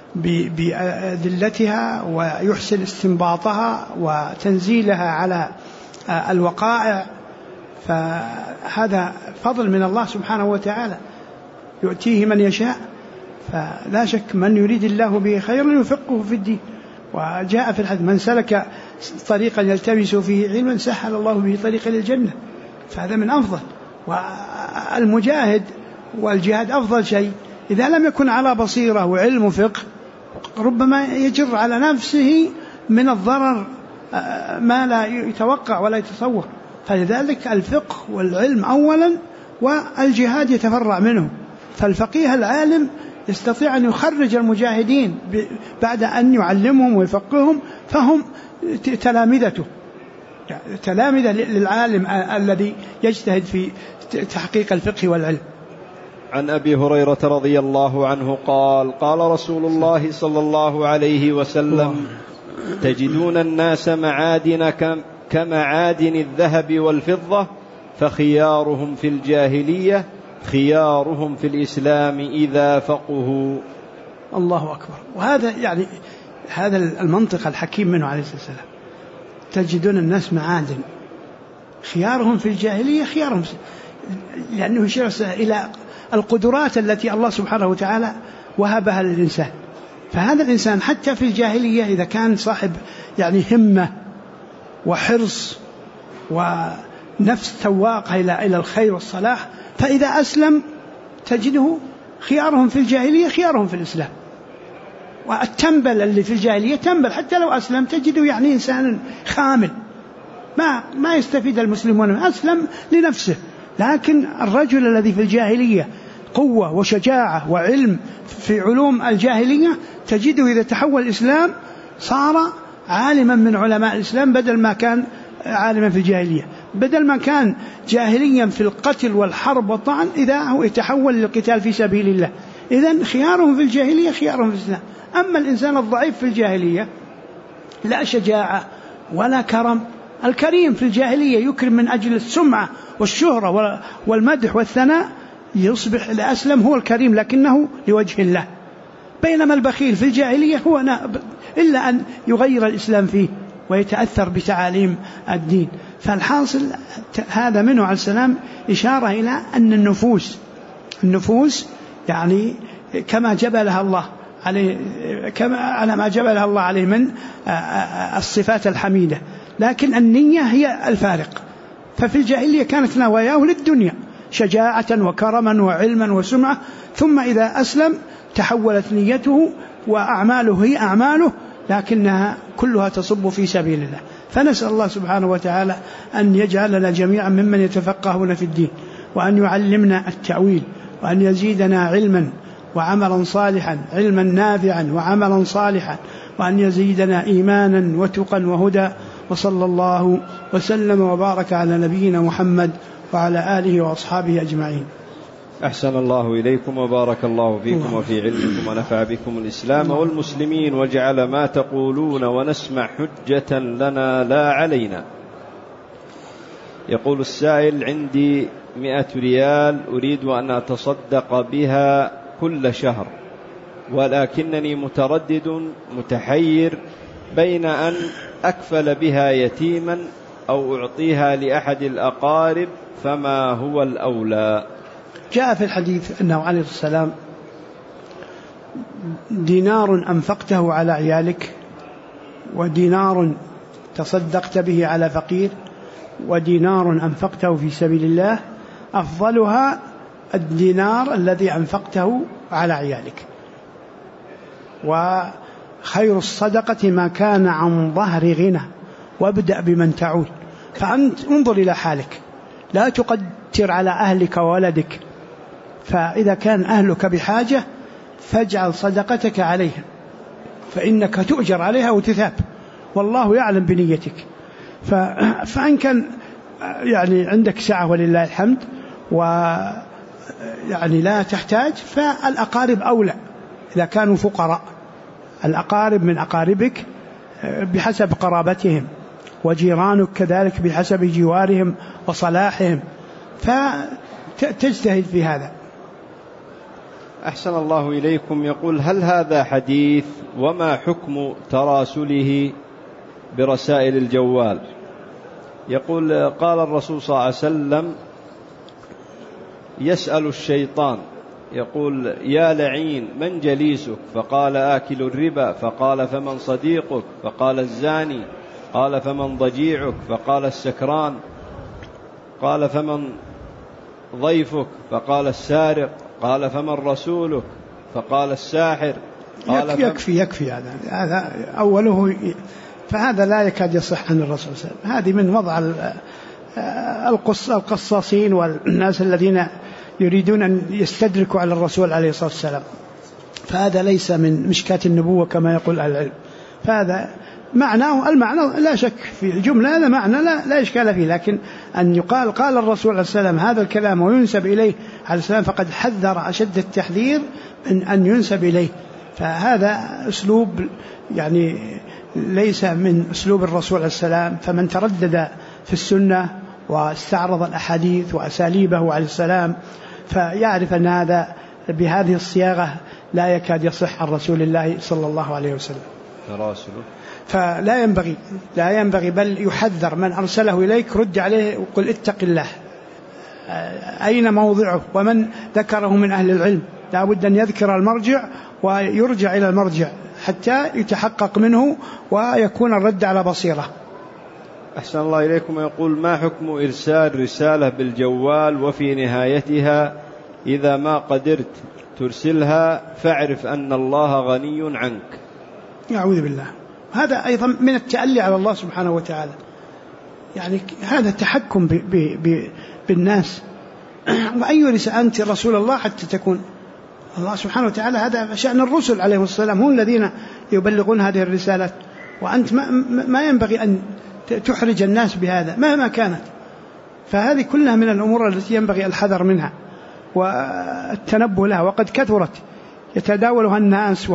بأدلتها ويحسن استنباطها وتنزيلها على الوقائع، فهذا فضل من الله سبحانه وتعالى يؤتيه من يشاء. فلا شك من يريد الله به خيرا يفقهه في الدين. وجاء في الحديث من سلك طريقا يلتمس فيه علما سهل الله به طريقا للجنة، فهذا من أفضل. والمجاهد والجهاد أفضل شيء إذا لم يكن على بصيرة وعلم وفقه ربما يجر على نفسه من الضرر ما لا يتوقع ولا يتصور. فلذلك الفقه والعلم أولا، والجهاد يتفرع منه. فالفقيه العالم يستطيع أن يخرج المجاهدين بعد أن يعلمهم ويفقههم، فهم تلامذة للعالم الذي يجتهد في تحقيق الفقه والعلم. عن أبي هريرة رضي الله عنه قال قال رسول الله صلى الله عليه وسلم تجدون الناس معادن كمعادن الذهب والفضة، فخيارهم في الجاهلية خيارهم في الإسلام إذا فقهوا. الله أكبر. وهذا يعني هذا المنطق الحكيم منه عليه الصلاة والسلام. تجدون الناس معادن خيارهم في الجاهلية خيارهم، لأنه يشير إلى القدرات التي الله سبحانه وتعالى وهبها للإنسان. فهذا الإنسان حتى في الجاهلية إذا كان صاحب يعني همة وحرص ونفس تواقة إلى الخير والصلاح، فإذا أسلم تجده خيارهم في الجاهلية خيارهم في الإسلام. والتنبل اللي في الجاهلية تنبل حتى لو أسلم تجده يعني إنسان خامل ما يستفيد المسلمون، أسلم لنفسه. لكن الرجل الذي في الجاهلية قوة وشجاعة وعلم في علوم الجاهلية تجده إذا تحول الإسلام صار عالما من علماء الإسلام، بدل ما كان عالما في الجاهلية، بدل ما كان جاهليا في القتل والحرب والطعن إذا هو يتحول للقتال في سبيل الله. إذن خيارهم في الجاهلية خيارهم في الإسلام. أما الإنسان الضعيف في الجاهلية لا شجاعة ولا كرم. الكريم في الجاهلية يكرم من أجل السمعة والشهرة والمدح والثناء، يصبح الأسلم هو الكريم لكنه لوجه الله. بينما البخيل في الجاهلية هو إلا أن يغير الإسلام فيه ويتأثر بتعاليم الدين. فالحاصل هذا منه عليه السلام إشارة إلى أن النفوس يعني كما جبلها الله عليه، كما على ما جبلها الله عليه من الصفات الحميدة، لكن النية هي الفارق. ففي الجاهلية كانت نواياه للدنيا شجاعة وكرما وعلما وسمعة، ثم إذا أسلم تحولت نيته وأعماله هي أعماله لكنها كلها تصب في سبيل الله. فنسأل الله سبحانه وتعالى أن يجعلنا جميعا ممن يتفقهون في الدين، وأن يعلمنا التأويل، وأن يزيدنا علما وعملا صالحا، علما نافعا وعملا صالحا، وأن يزيدنا إيمانا وتقا وهدى. وصلى الله وسلم وبارك على نبينا محمد وعلى آله وأصحابه أجمعين. أحسن الله إليكم وبارك الله فيكم وفي علمكم ونفع بكم الإسلام والمسلمين، وجعل ما تقولون ونسمع حجة لنا لا علينا. يقول السائل عندي 100 ريال أريد أن أتصدق بها كل شهر، ولكنني متردد متحير بين أن أكفل بها يتيما أو أعطيها لأحد الأقارب، فما هو الأولى؟ جاء في الحديث أنه عليه السلام دينار أنفقته على عيالك، ودينار تصدقت به على فقير، ودينار أنفقته في سبيل الله، أفضلها الدينار الذي أنفقته على عيالك. وخير الصدقة ما كان عن ظهر غنى، وابدأ بمن تعول. فأنت انظر إلى حالك، لا تقدر على أهلك وولدك، فإذا كان أهلك بحاجة فاجعل صدقتك عليها، فإنك تؤجر عليها وتثاب، والله يعلم بنيتك. فإن كان يعني عندك سعة ولله الحمد ويعني لا تحتاج، فالأقارب أولى إذا كانوا فقراء. الأقارب من أقاربك بحسب قرابتهم، وجيرانك كذلك بحسب جوارهم وصلاحهم، فتجتهد في هذا. أحسن الله إليكم. يقول: هل هذا حديث؟ وما حكم تراسله برسائل الجوال؟ يقول: قال الرسول صلى الله عليه وسلم: يسأل الشيطان يقول: يا لعين من جليسك؟ فقال: آكل الربا. فقال: فمن صديقك؟ فقال: الزاني. قال: فمن ضجيعك؟ فقال: السكران. قال: فمن ضيفك؟ فقال: السارق. قال: فمن رسولك؟ فقال: الساحر. قال: يكفي هذا أوله، فهذا لا يكاد يصح عن الرسول صلى الله عليه وسلم. هذه من وضع القصاصين والناس الذين يريدون أن يستدركوا على الرسول عليه الصلاة والسلام، فهذا ليس من مشكاة النبوة كما يقول العلم. فهذا المعنى لا شك في الجملة، هذا معنى لا إشكال فيه، لكن أن يقال قال الرسول عليه السلام هذا الكلام وينسب إليه عليه السلام فقد حذر أشد التحذير من أن ينسب إليه. فهذا أسلوب يعني ليس من أسلوب الرسول عليه السلام. فمن تردد في السنة واستعرض الأحاديث وأساليبه عليه السلام فيعرف أن هذا بهذه الصياغة لا يكاد يصح عن رسول الله صلى الله عليه وسلم. فلا ينبغي بل يحذر من أرسله إليك رد عليه وقل اتق الله، أين موضعه؟ ومن ذكره من أهل العلم لا بد أن يذكر المرجع ويرجع إلى المرجع حتى يتحقق منه ويكون الرد على بصيرة. أحسن الله إليكم. يقول: ما حكم إرسال رسالة بالجوال وفي نهايتها: إذا ما قدرت ترسلها فاعرف أن الله غني عنك؟ أعوذ بالله، هذا أيضا من التألي على الله سبحانه وتعالى. يعني هذا تحكم بالناس. وأي رسالة أنت رسول الله حتى تكون الله سبحانه وتعالى، هذا شأن الرسل عليهم السلام، هم الذين يبلغون هذه الرسالات، وأنت ما ينبغي أن تحرج الناس بهذا مهما كانت. فهذه كلها من الأمور التي ينبغي الحذر منها والتنبه لها، وقد كثرت يتداولها الناس،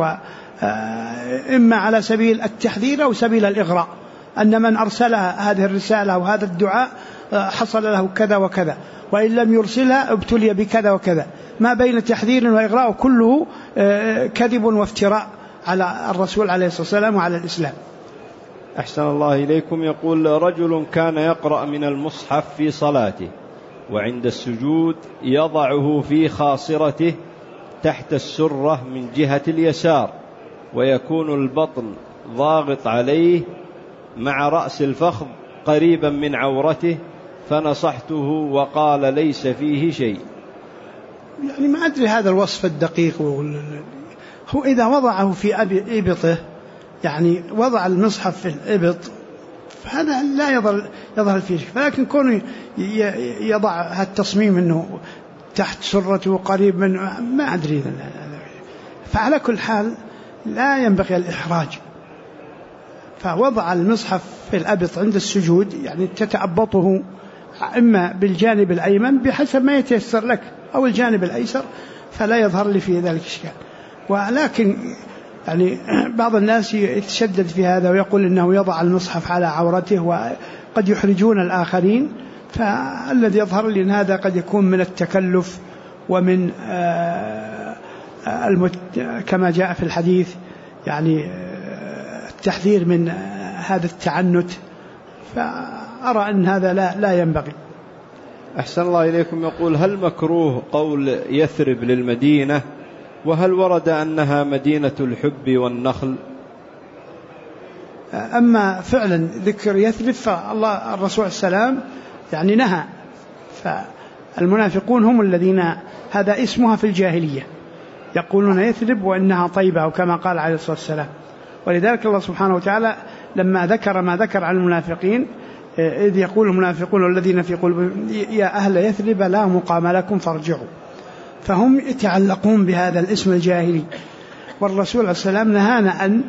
وإما على سبيل التحذير أو سبيل الإغراء، أن من أرسلها هذه الرسالة وهذا الدعاء حصل له كذا وكذا، وإن لم يرسلها ابتلي بكذا وكذا. ما بين تحذير وإغراء كله كذب وافتراء على الرسول عليه الصلاة والسلام وعلى الإسلام. أحسن الله إليكم. يقول: رجل كان يقرأ من المصحف في صلاته، وعند السجود يضعه في خاصرته تحت السرة من جهة اليسار، ويكون البطن ضاغط عليه مع رأس الفخذ قريبا من عورته، فنصحته وقال ليس فيه شيء. يعني ما أدري هذا الوصف الدقيق. هو إذا وضعه في إبطه، يعني وضع المصحف في الإبط، فهذا لا يظهر فيه شيء. فلكن كونه يضع التصميم أنه تحت سرته قريب من، ما أدري. فعلى كل حال لا ينبغي الإحراج. فوضع المصحف في الأبط عند السجود يعني تتأبطه إما بالجانب الأيمن بحسب ما يتيسر لك أو الجانب الأيسر، فلا يظهر لي في ذلك إشكال. ولكن يعني بعض الناس يتشدد في هذا ويقول إنه يضع المصحف على عورته وقد يحرجون الآخرين. فالذي يظهر لي أن هذا قد يكون من التكلف ومن كما جاء في الحديث يعني التحذير من هذا التعنت. فأرى أن هذا لا ينبغي. أحسن الله إليكم. يقول: هل مكروه قول يثرب للمدينة؟ وهل ورد أنها مدينة الحب والنخل؟ أما فعلا ذكر يثرب فالله الرسول السلام يعني نهى. فالمنافقون هم الذين هذا اسمها في الجاهلية، يقولون يثرب وإنها طيبة، وكما قال عليه الصلاة والسلام. ولذلك الله سبحانه وتعالى لما ذكر ما ذكر عن المنافقين إذ يقول المنافقون والذين في قلوبهم يا أهل يثرب لا مقام لكم فارجعوا. فهم يتعلقون بهذا الاسم الجاهلي، والرسول عليه السلام نهانا أن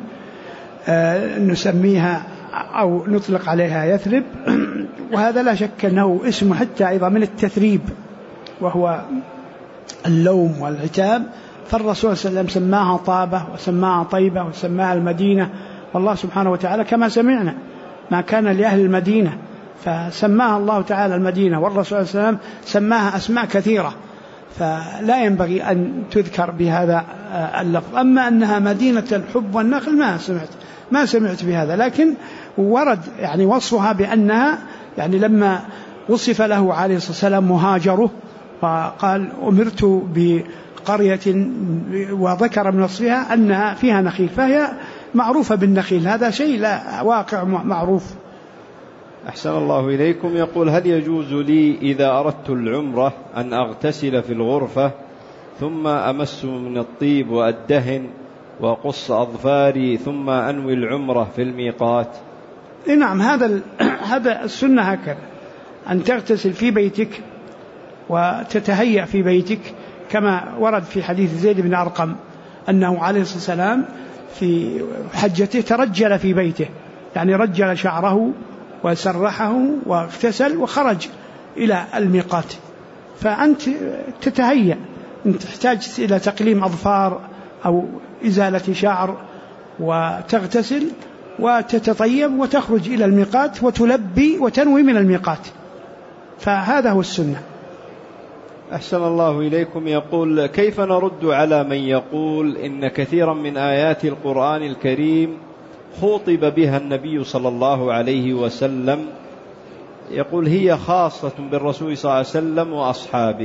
نسميها أو نطلق عليها يثرب. وهذا لا شك أنه اسم حتى أيضا من التثريب وهو اللوم والعتاب. فالرسول صلى الله عليه وسلم سماها طابة وسماها طيبة وسماها المدينة، والله سبحانه وتعالى كما سمعنا ما كان لأهل المدينة فسماها الله تعالى المدينة، والرسول صلى الله عليه وسلم سماها أسماء كثيرة. فلا ينبغي أن تذكر بهذا اللفظ. أما أنها مدينة الحب والنخل ما سمعت بهذا، لكن ورد يعني وصفها بأنها يعني لما وصف له عليه الصلاة والسلام مهاجره وقال أمرت بقرية وذكر من وصفها أنها فيها نخيل، فهي معروفة بالنخيل، هذا شيء لا واقع معروف. أحسن الله إليكم. يقول: هل يجوز لي إذا أردت العمرة أن أغتسل في الغرفة ثم أمس من الطيب وأدهن وقص أظفاري ثم أنوي العمرة في الميقات؟ نعم، هذا السنة هكذا، أن تغتسل في بيتك وتتهيأ في بيتك، كما ورد في حديث زيد بن أرقم أنه عليه الصلاة والسلام في حجته ترجل في بيته، يعني رجل شعره وسرحه واغتسل وخرج إلى الميقات. فأنت تتهيأ، أنت تحتاج إلى تقليم أظفار أو إزالة شعر وتغتسل وتتطيب وتخرج إلى الميقات وتلبي وتنوي من الميقات، فهذا هو السنة. أحسن الله إليكم. يقول: كيف نرد على من يقول إن كثيرا من آيات القرآن الكريم خوطب بها النبي صلى الله عليه وسلم، يقول هي خاصة بالرسول صلى الله عليه وسلم وأصحابه؟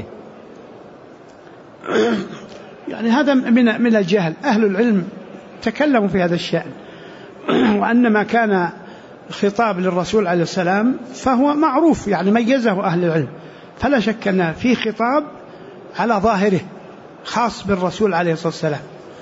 يعني هذا من الجهل. أهل العلم تكلموا في هذا الشأن، وأن ما كان خطاب للرسول عليه السلام فهو معروف، يعني ميزه أهل العلم، فلا شك أن في خطاب على ظاهره خاص بالرسول عليه الصلاة والسلام،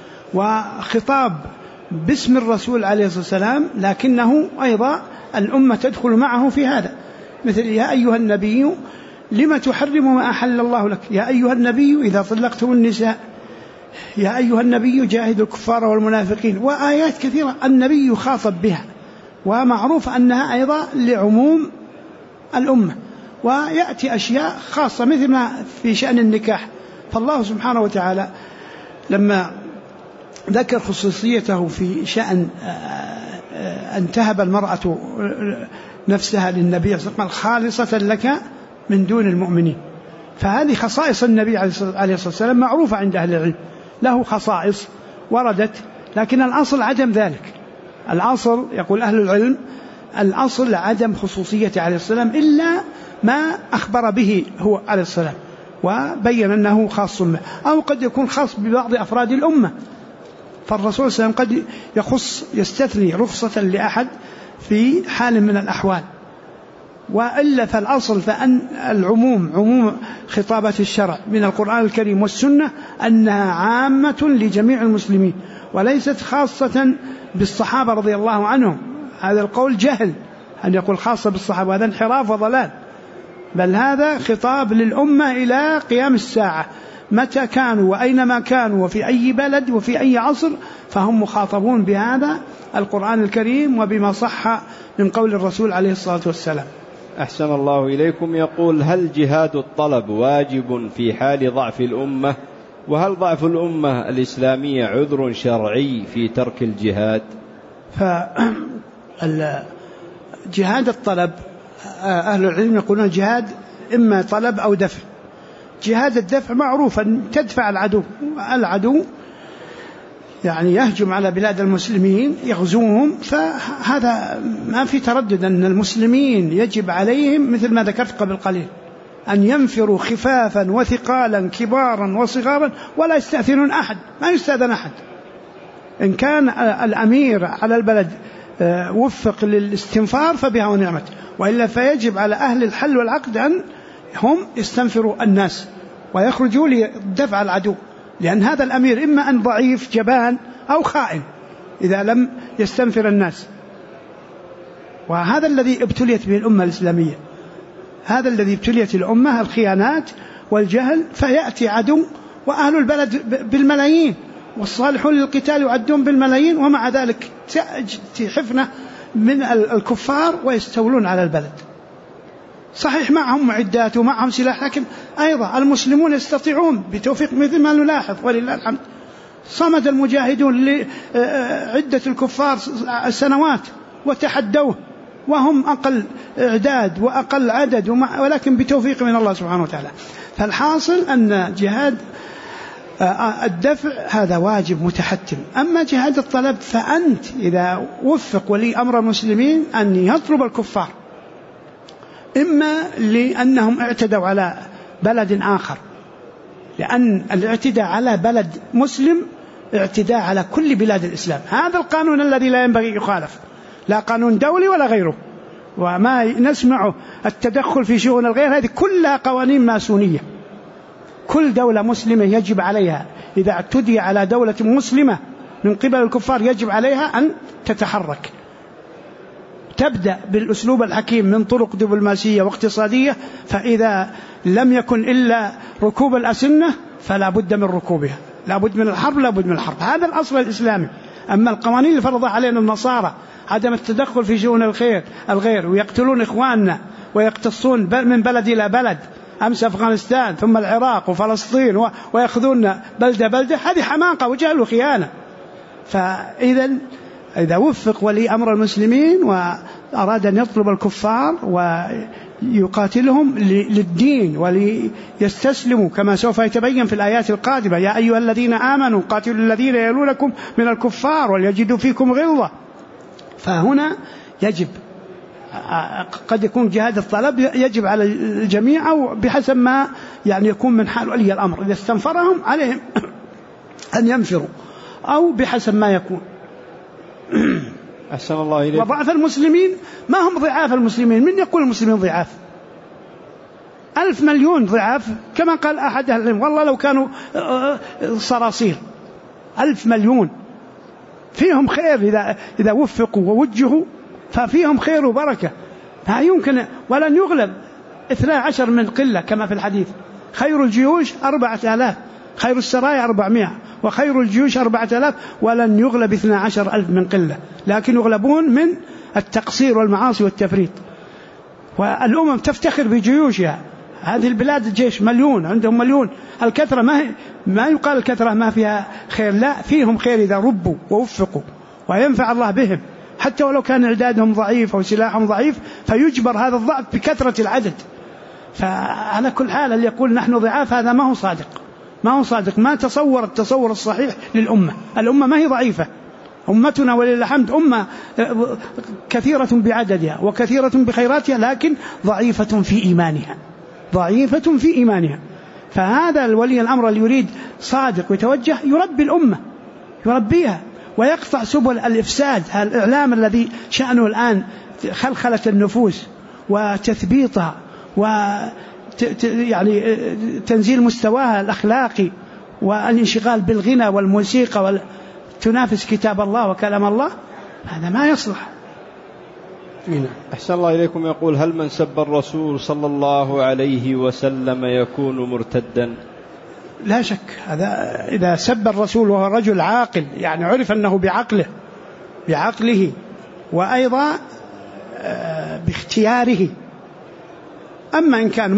وخطاب باسم الرسول عليه الصلاة والسلام لكنه أيضا الأمة تدخل معه في هذا، مثل يا أيها النبي لما تحرم ما أحل الله لك، يا أيها النبي إذا طلقتم النساء، يا أيها النبي جاهد الكفار والمنافقين، وآيات كثيرة النبي يخاطب بها، ومعروف أنها أيضا لعموم الأمة. ويأتي أشياء خاصة مثل ما في شأن النكاح، فالله سبحانه وتعالى لما ذكر خصوصيته في شأن أن تهب المرأة نفسها للنبي صلى الله عليه وسلم خالصة لك من دون المؤمنين، فهذه خصائص النبي عليه الصلاة والسلام معروفة عند أهل العلم، له خصائص وردت، لكن الأصل عدم ذلك. الأصل يقول أهل العلم الأصل عدم خصوصية عليه السلام إلا ما أخبر به هو عليه السلام وبين أنه خاص به، أو قد يكون خاص ببعض أفراد الأمة، فالرسول صلى الله عليه وسلم قد يستثني رخصة لأحد في حال من الأحوال، وإلا فالأصل فأن العموم عموم خطابات الشرع من القرآن الكريم والسنة أنها عامة لجميع المسلمين وليست خاصة بالصحابة رضي الله عنهم. هذا القول جهل أن يقول خاصة بالصحابة، هذا انحراف وضلال، بل هذا خطاب للأمة إلى قيام الساعة، متى كانوا وأينما كانوا وفي أي بلد وفي أي عصر فهم مخاطبون بهذا القرآن الكريم وبما صح من قول الرسول عليه الصلاة والسلام. أحسن الله إليكم. يقول: هل جهاد الطلب واجب في حال ضعف الأمة؟ وهل ضعف الأمة الإسلامية عذر شرعي في ترك الجهاد؟ جهاد الطلب أهل العلم يقولون جهاد إما طلب أو دفع. جهاد الدفع معروف أن تدفع العدو يعني يهجم على بلاد المسلمين يغزوهم، فهذا ما في تردد أن المسلمين يجب عليهم مثل ما ذكرت قبل قليل أن ينفروا خفافا وثقالا كبارا وصغارا ولا يستأذنون أحد، ما يستأذن أحد. إن كان الأمير على البلد وفق للاستنفار فبها ونعمت، وإلا فيجب على أهل الحل والعقد أن هم يستنفروا الناس ويخرجوا لدفع العدو، لأن هذا الأمير إما أن ضعيف جبان أو خائن إذا لم يستنفر الناس، وهذا الذي ابتليت به الأمة الإسلامية، هذا الذي ابتليت الأمة الخيانات والجهل، فيأتي عدو وأهل البلد بالملايين والصالحون للقتال يعدون بالملايين، ومع ذلك تأتي حفنة من الكفار ويستولون على البلد. صحيح معهم معدات ومعهم سلاح، لكن أيضا المسلمون يستطيعون بتوفيق مثل ما نلاحظ ولله الحمد. صمد المجاهدون لعدة الكفار سنوات وتحدوه وهم أقل إعداد وأقل عدد ولكن بتوفيق من الله سبحانه وتعالى. فالحاصل أن جهاد الدفع هذا واجب متحتم. أما جهاد الطلب فأنت إذا وفق ولي أمر المسلمين أن يطلب الكفار، إما لأنهم اعتدوا على بلد آخر، لأن الاعتداء على بلد مسلم اعتداء على كل بلاد الإسلام، هذا القانون الذي لا ينبغي يخالف، لا قانون دولي ولا غيره. وما نسمعه التدخل في شؤون الغير هذه كلها قوانين ماسونية. كل دولة مسلمة يجب عليها إذا اعتدي على دولة مسلمة من قبل الكفار يجب عليها أن تتحرك، تبدأ بالأسلوب الحكيم من طرق دبلوماسية واقتصادية، فإذا لم يكن إلا ركوب الأسنة فلا بد من ركوبها، لا بد من الحرب، لا بد من الحرب، هذا الأصل الإسلامي. أما القوانين اللي فرضها علينا النصارى عدم التدخل في شؤون الغير ويقتلون إخواننا ويقتصون من بلد إلى بلد، أمس أفغانستان ثم العراق وفلسطين ويأخذون بلدة بلدة، هذه حماقة وجهل وخيانة. فإذا وفق ولي أمر المسلمين وأراد أن يطلب الكفار ويقاتلهم للدين وليستسلموا كما سوف يتبين في الآيات القادمة: يا أيها الذين آمنوا قاتلوا الذين يلونكم من الكفار وليجدوا فيكم غلظة. فهنا يجب، قد يكون جهاد الطلب يجب على الجميع أو بحسب ما يعني يكون من حال ولي الأمر، إذا استنفرهم عليهم أن ينفروا أو بحسب ما يكون. أحسن الله إليك. وضعف المسلمين ما هم ضعاف المسلمين، من يقول المسلمين ضعاف؟ 1,000 مليون ضعاف كما قال أحد أهل العلم، والله لو كانوا صراصير 1,000 مليون فيهم خير إذا وفقوا ووجهوا، ففيهم خير وبركة. لا يمكن ولن يغلب 12 من قلة كما في الحديث: خير الجيوش 4000، خير السرايا 400، وخير الجيوش 4000، ولن يغلب 12,000 من قلة، لكن يغلبون من التقصير والمعاصي والتفريط. والأمم تفتخر بجيوشها، هذه البلاد الجيش مليون، عندهم مليون. الكثرة ما يقال الكثرة ما فيها خير، لا، فيهم خير إذا ربوا ووفقوا وينفع الله بهم، حتى ولو كان إعدادهم ضعيف أو سلاحهم ضعيف، فيجبر هذا الضعف بكثرة العدد. فعلى كل حال اللي يقول نحن ضعاف هذا ما هو صادق، ما تصور التصور الصحيح للأمة. الأمة ما هي ضعيفة، أمتنا ولله الحمد أمة كثيرة بعددها وكثيرة بخيراتها، لكن ضعيفة في إيمانها. فهذا الولي الأمر اللي يريد صادق ويتوجه يربي الأمة، يربيها ويقطع سبل الإفساد. الإعلام الذي شأنه الآن خلخلة النفوس وتثبيطها يعني تنزيل مستواها الأخلاقي والانشغال بالغنى والموسيقى تنافس كتاب الله وكلام الله، هذا ما يصلح. أحسن الله إليكم. يقول: هل من سب الرسول صلى الله عليه وسلم يكون مرتدا؟ لا شك، هذا إذا سب الرسول وهو رجل عاقل، يعني عرف أنه بعقله وأيضا باختياره. أما إن كان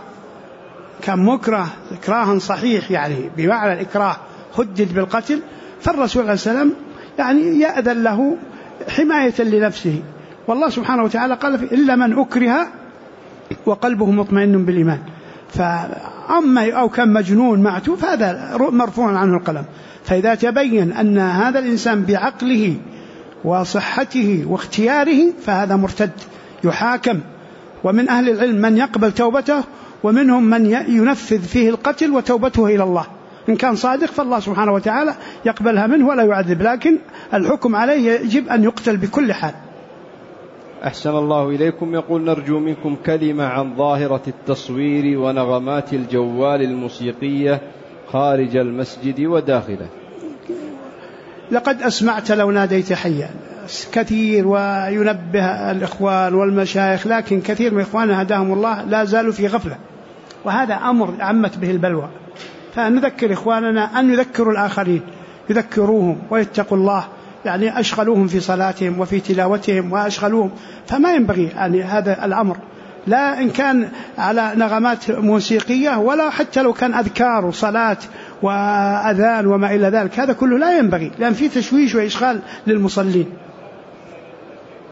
مكره إكراها صحيح، يعني بمعنى الإكراه هدد بالقتل، فالرسول عليه السلام يعني يأذن له حماية لنفسه، والله سبحانه وتعالى قال: إلا من أكره وقلبه مطمئن بالإيمان. فأما أو كان مجنون معته فهذا مرفوع عنه القلم. فإذا تبين أن هذا الإنسان بعقله وصحته واختياره فهذا مرتد يحاكم. ومن أهل العلم من يقبل توبته، ومنهم من ينفذ فيه القتل وتوبته إلى الله. إن كان صادق فالله سبحانه وتعالى يقبلها منه ولا يعذب، لكن الحكم عليه يجب أن يقتل بكل حال. أحسن الله إليكم. يقول: نرجو منكم كلمة عن ظاهرة التصوير ونغمات الجوال الموسيقية خارج المسجد وداخله. لقد أسمعت لو ناديت حيا كثير، وينبه الإخوان والمشايخ، لكن كثير من إخواننا هداهم الله لا زالوا في غفلة، وهذا أمر عمت به البلوى. فنذكر إخواننا أن يذكروا الآخرين، يذكروهم ويتقوا الله، يعني أشغلوهم في صلاتهم وفي تلاوتهم وأشغلوهم، فما ينبغي يعني هذا الأمر، لا إن كان على نغمات موسيقية ولا حتى لو كان أذكار وصلاة وأذان وما إلى ذلك، هذا كله لا ينبغي، لأن فيه تشويش وإشغال للمصلين.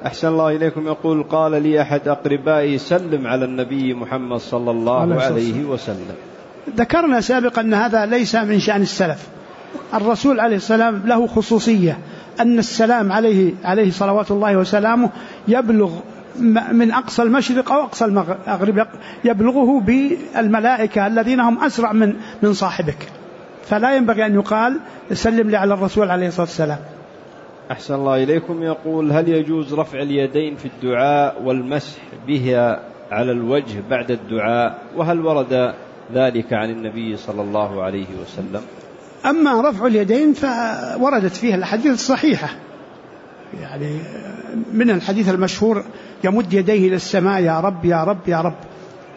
أحسن الله إليكم. يقول قال لي أحد أقربائي سلم على النبي محمد صلى الله عليه وسلم. ذكرنا سابقا أن هذا ليس من شأن السلف. الرسول عليه السلام له خصوصية أن السلام عليه صلوات الله وسلامه يبلغ من أقصى المشرق أو أقصى المغرب، يبلغه بالملائكة الذين هم أسرع من صاحبك، فلا ينبغي أن يقال سلم لي على الرسول عليه الصلاة والسلام. أحسن الله إليكم. يقول هل يجوز رفع اليدين في الدعاء والمسح بها على الوجه بعد الدعاء، وهل ورد ذلك عن النبي صلى الله عليه وسلم؟ أما رفع اليدين فوردت فيها الأحاديث الصحيحة، يعني من الحديث المشهور يمد يديه إلى السماء يا رب يا رب يا رب،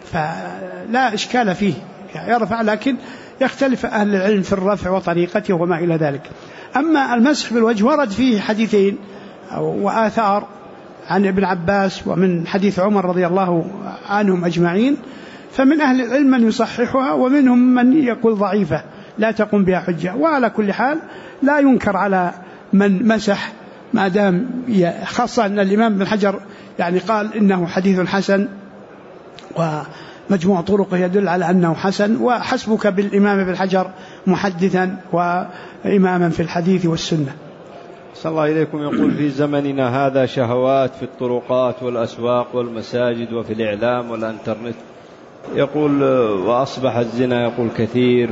فلا إشكال فيه يرفع، لكن يختلف أهل العلم في الرفع وطريقته وما إلى ذلك. أما المسح بالوجه ورد فيه حديثين وآثار عن ابن عباس ومن حديث عمر رضي الله عنهم أجمعين، فمن أهل العلم من يصححها ومنهم من يقول ضعيفة لا تقوم بها حجة. وعلى كل حال لا ينكر على من مسح ما دام، خاصة أن الإمام ابن حجر يعني قال إنه حديث حسن ومجموع طرقه يدل على أنه حسن، وحسبك بالإمام ابن حجر محدثا وإماما في الحديث والسنة. صلى الله إليكم. يقول في زمننا هذا شهوات في الطرقات والأسواق والمساجد وفي الإعلام والإنترنت، يقول وأصبح الزنا يقول كثير،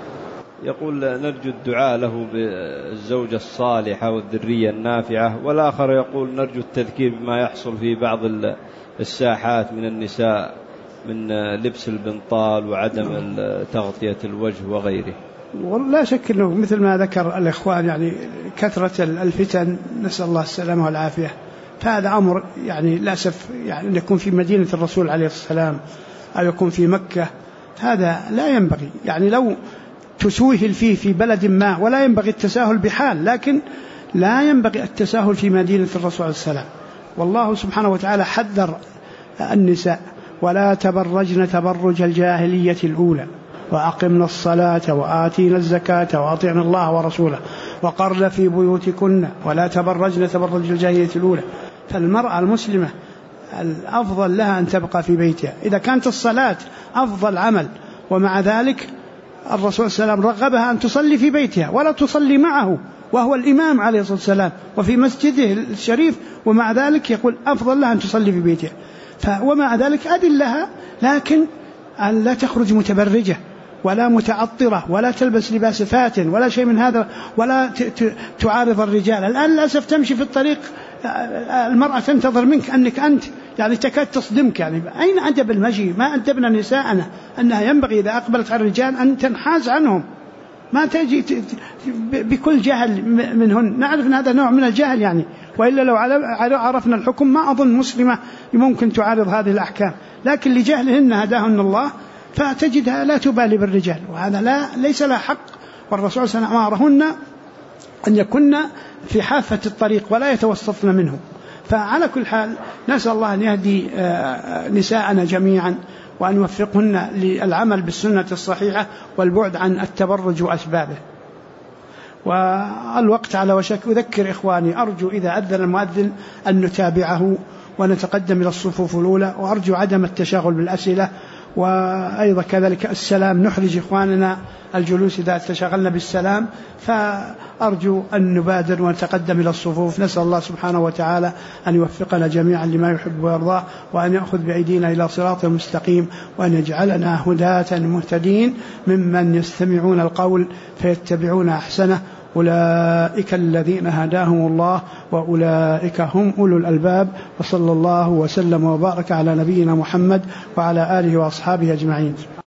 يقول نرجو الدعاء له بالزوجة الصالحة والذرية النافعة، والآخر يقول نرجو التذكير بما يحصل في بعض الساحات من النساء من لبس البنطال وعدم تغطية الوجه وغيره. ولا شك أنه مثل ما ذكر الإخوان يعني كثرة الفتن، نسأل الله السلامة والعافية، فهذا أمر يعني للأسف يعني أن يكون في مدينة الرسول عليه السلام أو يكون في مكة، هذا لا ينبغي. يعني لو تسوهل فيه في بلد ما ولا ينبغي التساهل بحال، لكن لا ينبغي التساهل في مدينة الرسول عليه السلام. والله سبحانه وتعالى حذر النساء ولا تبرجن تبرج الجاهلية الأولى وأقمنا الصلاة وآتينا الزكاة وأطعنا الله ورسوله وقرن في بيوتكن ولا تبرجن تبرج الجاهلية الأولى. فالمرأة المسلمة الأفضل لها أن تبقى في بيتها. إذا كانت الصلاة أفضل عمل ومع ذلك الرسول صلى الله عليه وسلم رغبها أن تصلي في بيتها ولا تصلي معه وهو الإمام عليه الصلاة والسلام وفي مسجده الشريف، ومع ذلك يقول أفضل لها أن تصلي في بيتها. ومع ذلك أذن لها، لكن أن لا تخرج متبرجة ولا متعطرة ولا تلبس لباس فاتن ولا شيء من هذا، ولا تعارض الرجال. الآن للأسف تمشي في الطريق المرأة تنتظر منك أنك أنت يعني تكاد تصدمك. يعني أين أدب المشي؟ ما أدبنا نساءنا أنها ينبغي إذا أقبلت على الرجال أن تنحاز عنهم، ما تجي بكل جهل منهن. نعرف أن هذا نوع من الجهل يعني، وإلا لو عرفنا الحكم ما أظن مسلمة ممكن تعارض هذه الأحكام، لكن لجهلهن هداهن الله فتجدها لا تبالي بالرجال، وهذا ليس لها حق. والرسول صلى الله عليه وسلم أمرهن أن يكن في حافة الطريق ولا يتوسطن منه. فعلى كل حال نسأل الله أن يهدي نساءنا جميعا وأن يوفقهن للعمل بالسنة الصحيحة والبعد عن التبرج وأسبابه. والوقت على وشك. أذكر إخواني، أرجو إذا أذن المؤذن أن نتابعه ونتقدم إلى الصفوف الأولى، وأرجو عدم التشاغل بالأسئلة، وأيضا كذلك السلام نحرج إخواننا الجلوس إذا تشغلنا بالسلام، فأرجو أن نبادر ونتقدم إلى الصفوف. نسأل الله سبحانه وتعالى أن يوفقنا جميعا لما يحب ويرضاه، وأن يأخذ بأيدينا إلى صراط مستقيم، وأن يجعلنا هداة مهتدين ممن يستمعون القول فيتبعون أحسنه. أولئك الذين هداهم الله وأولئك هم أولو الألباب. وصلى الله وسلم وبارك على نبينا محمد وعلى آله وأصحابه أجمعين.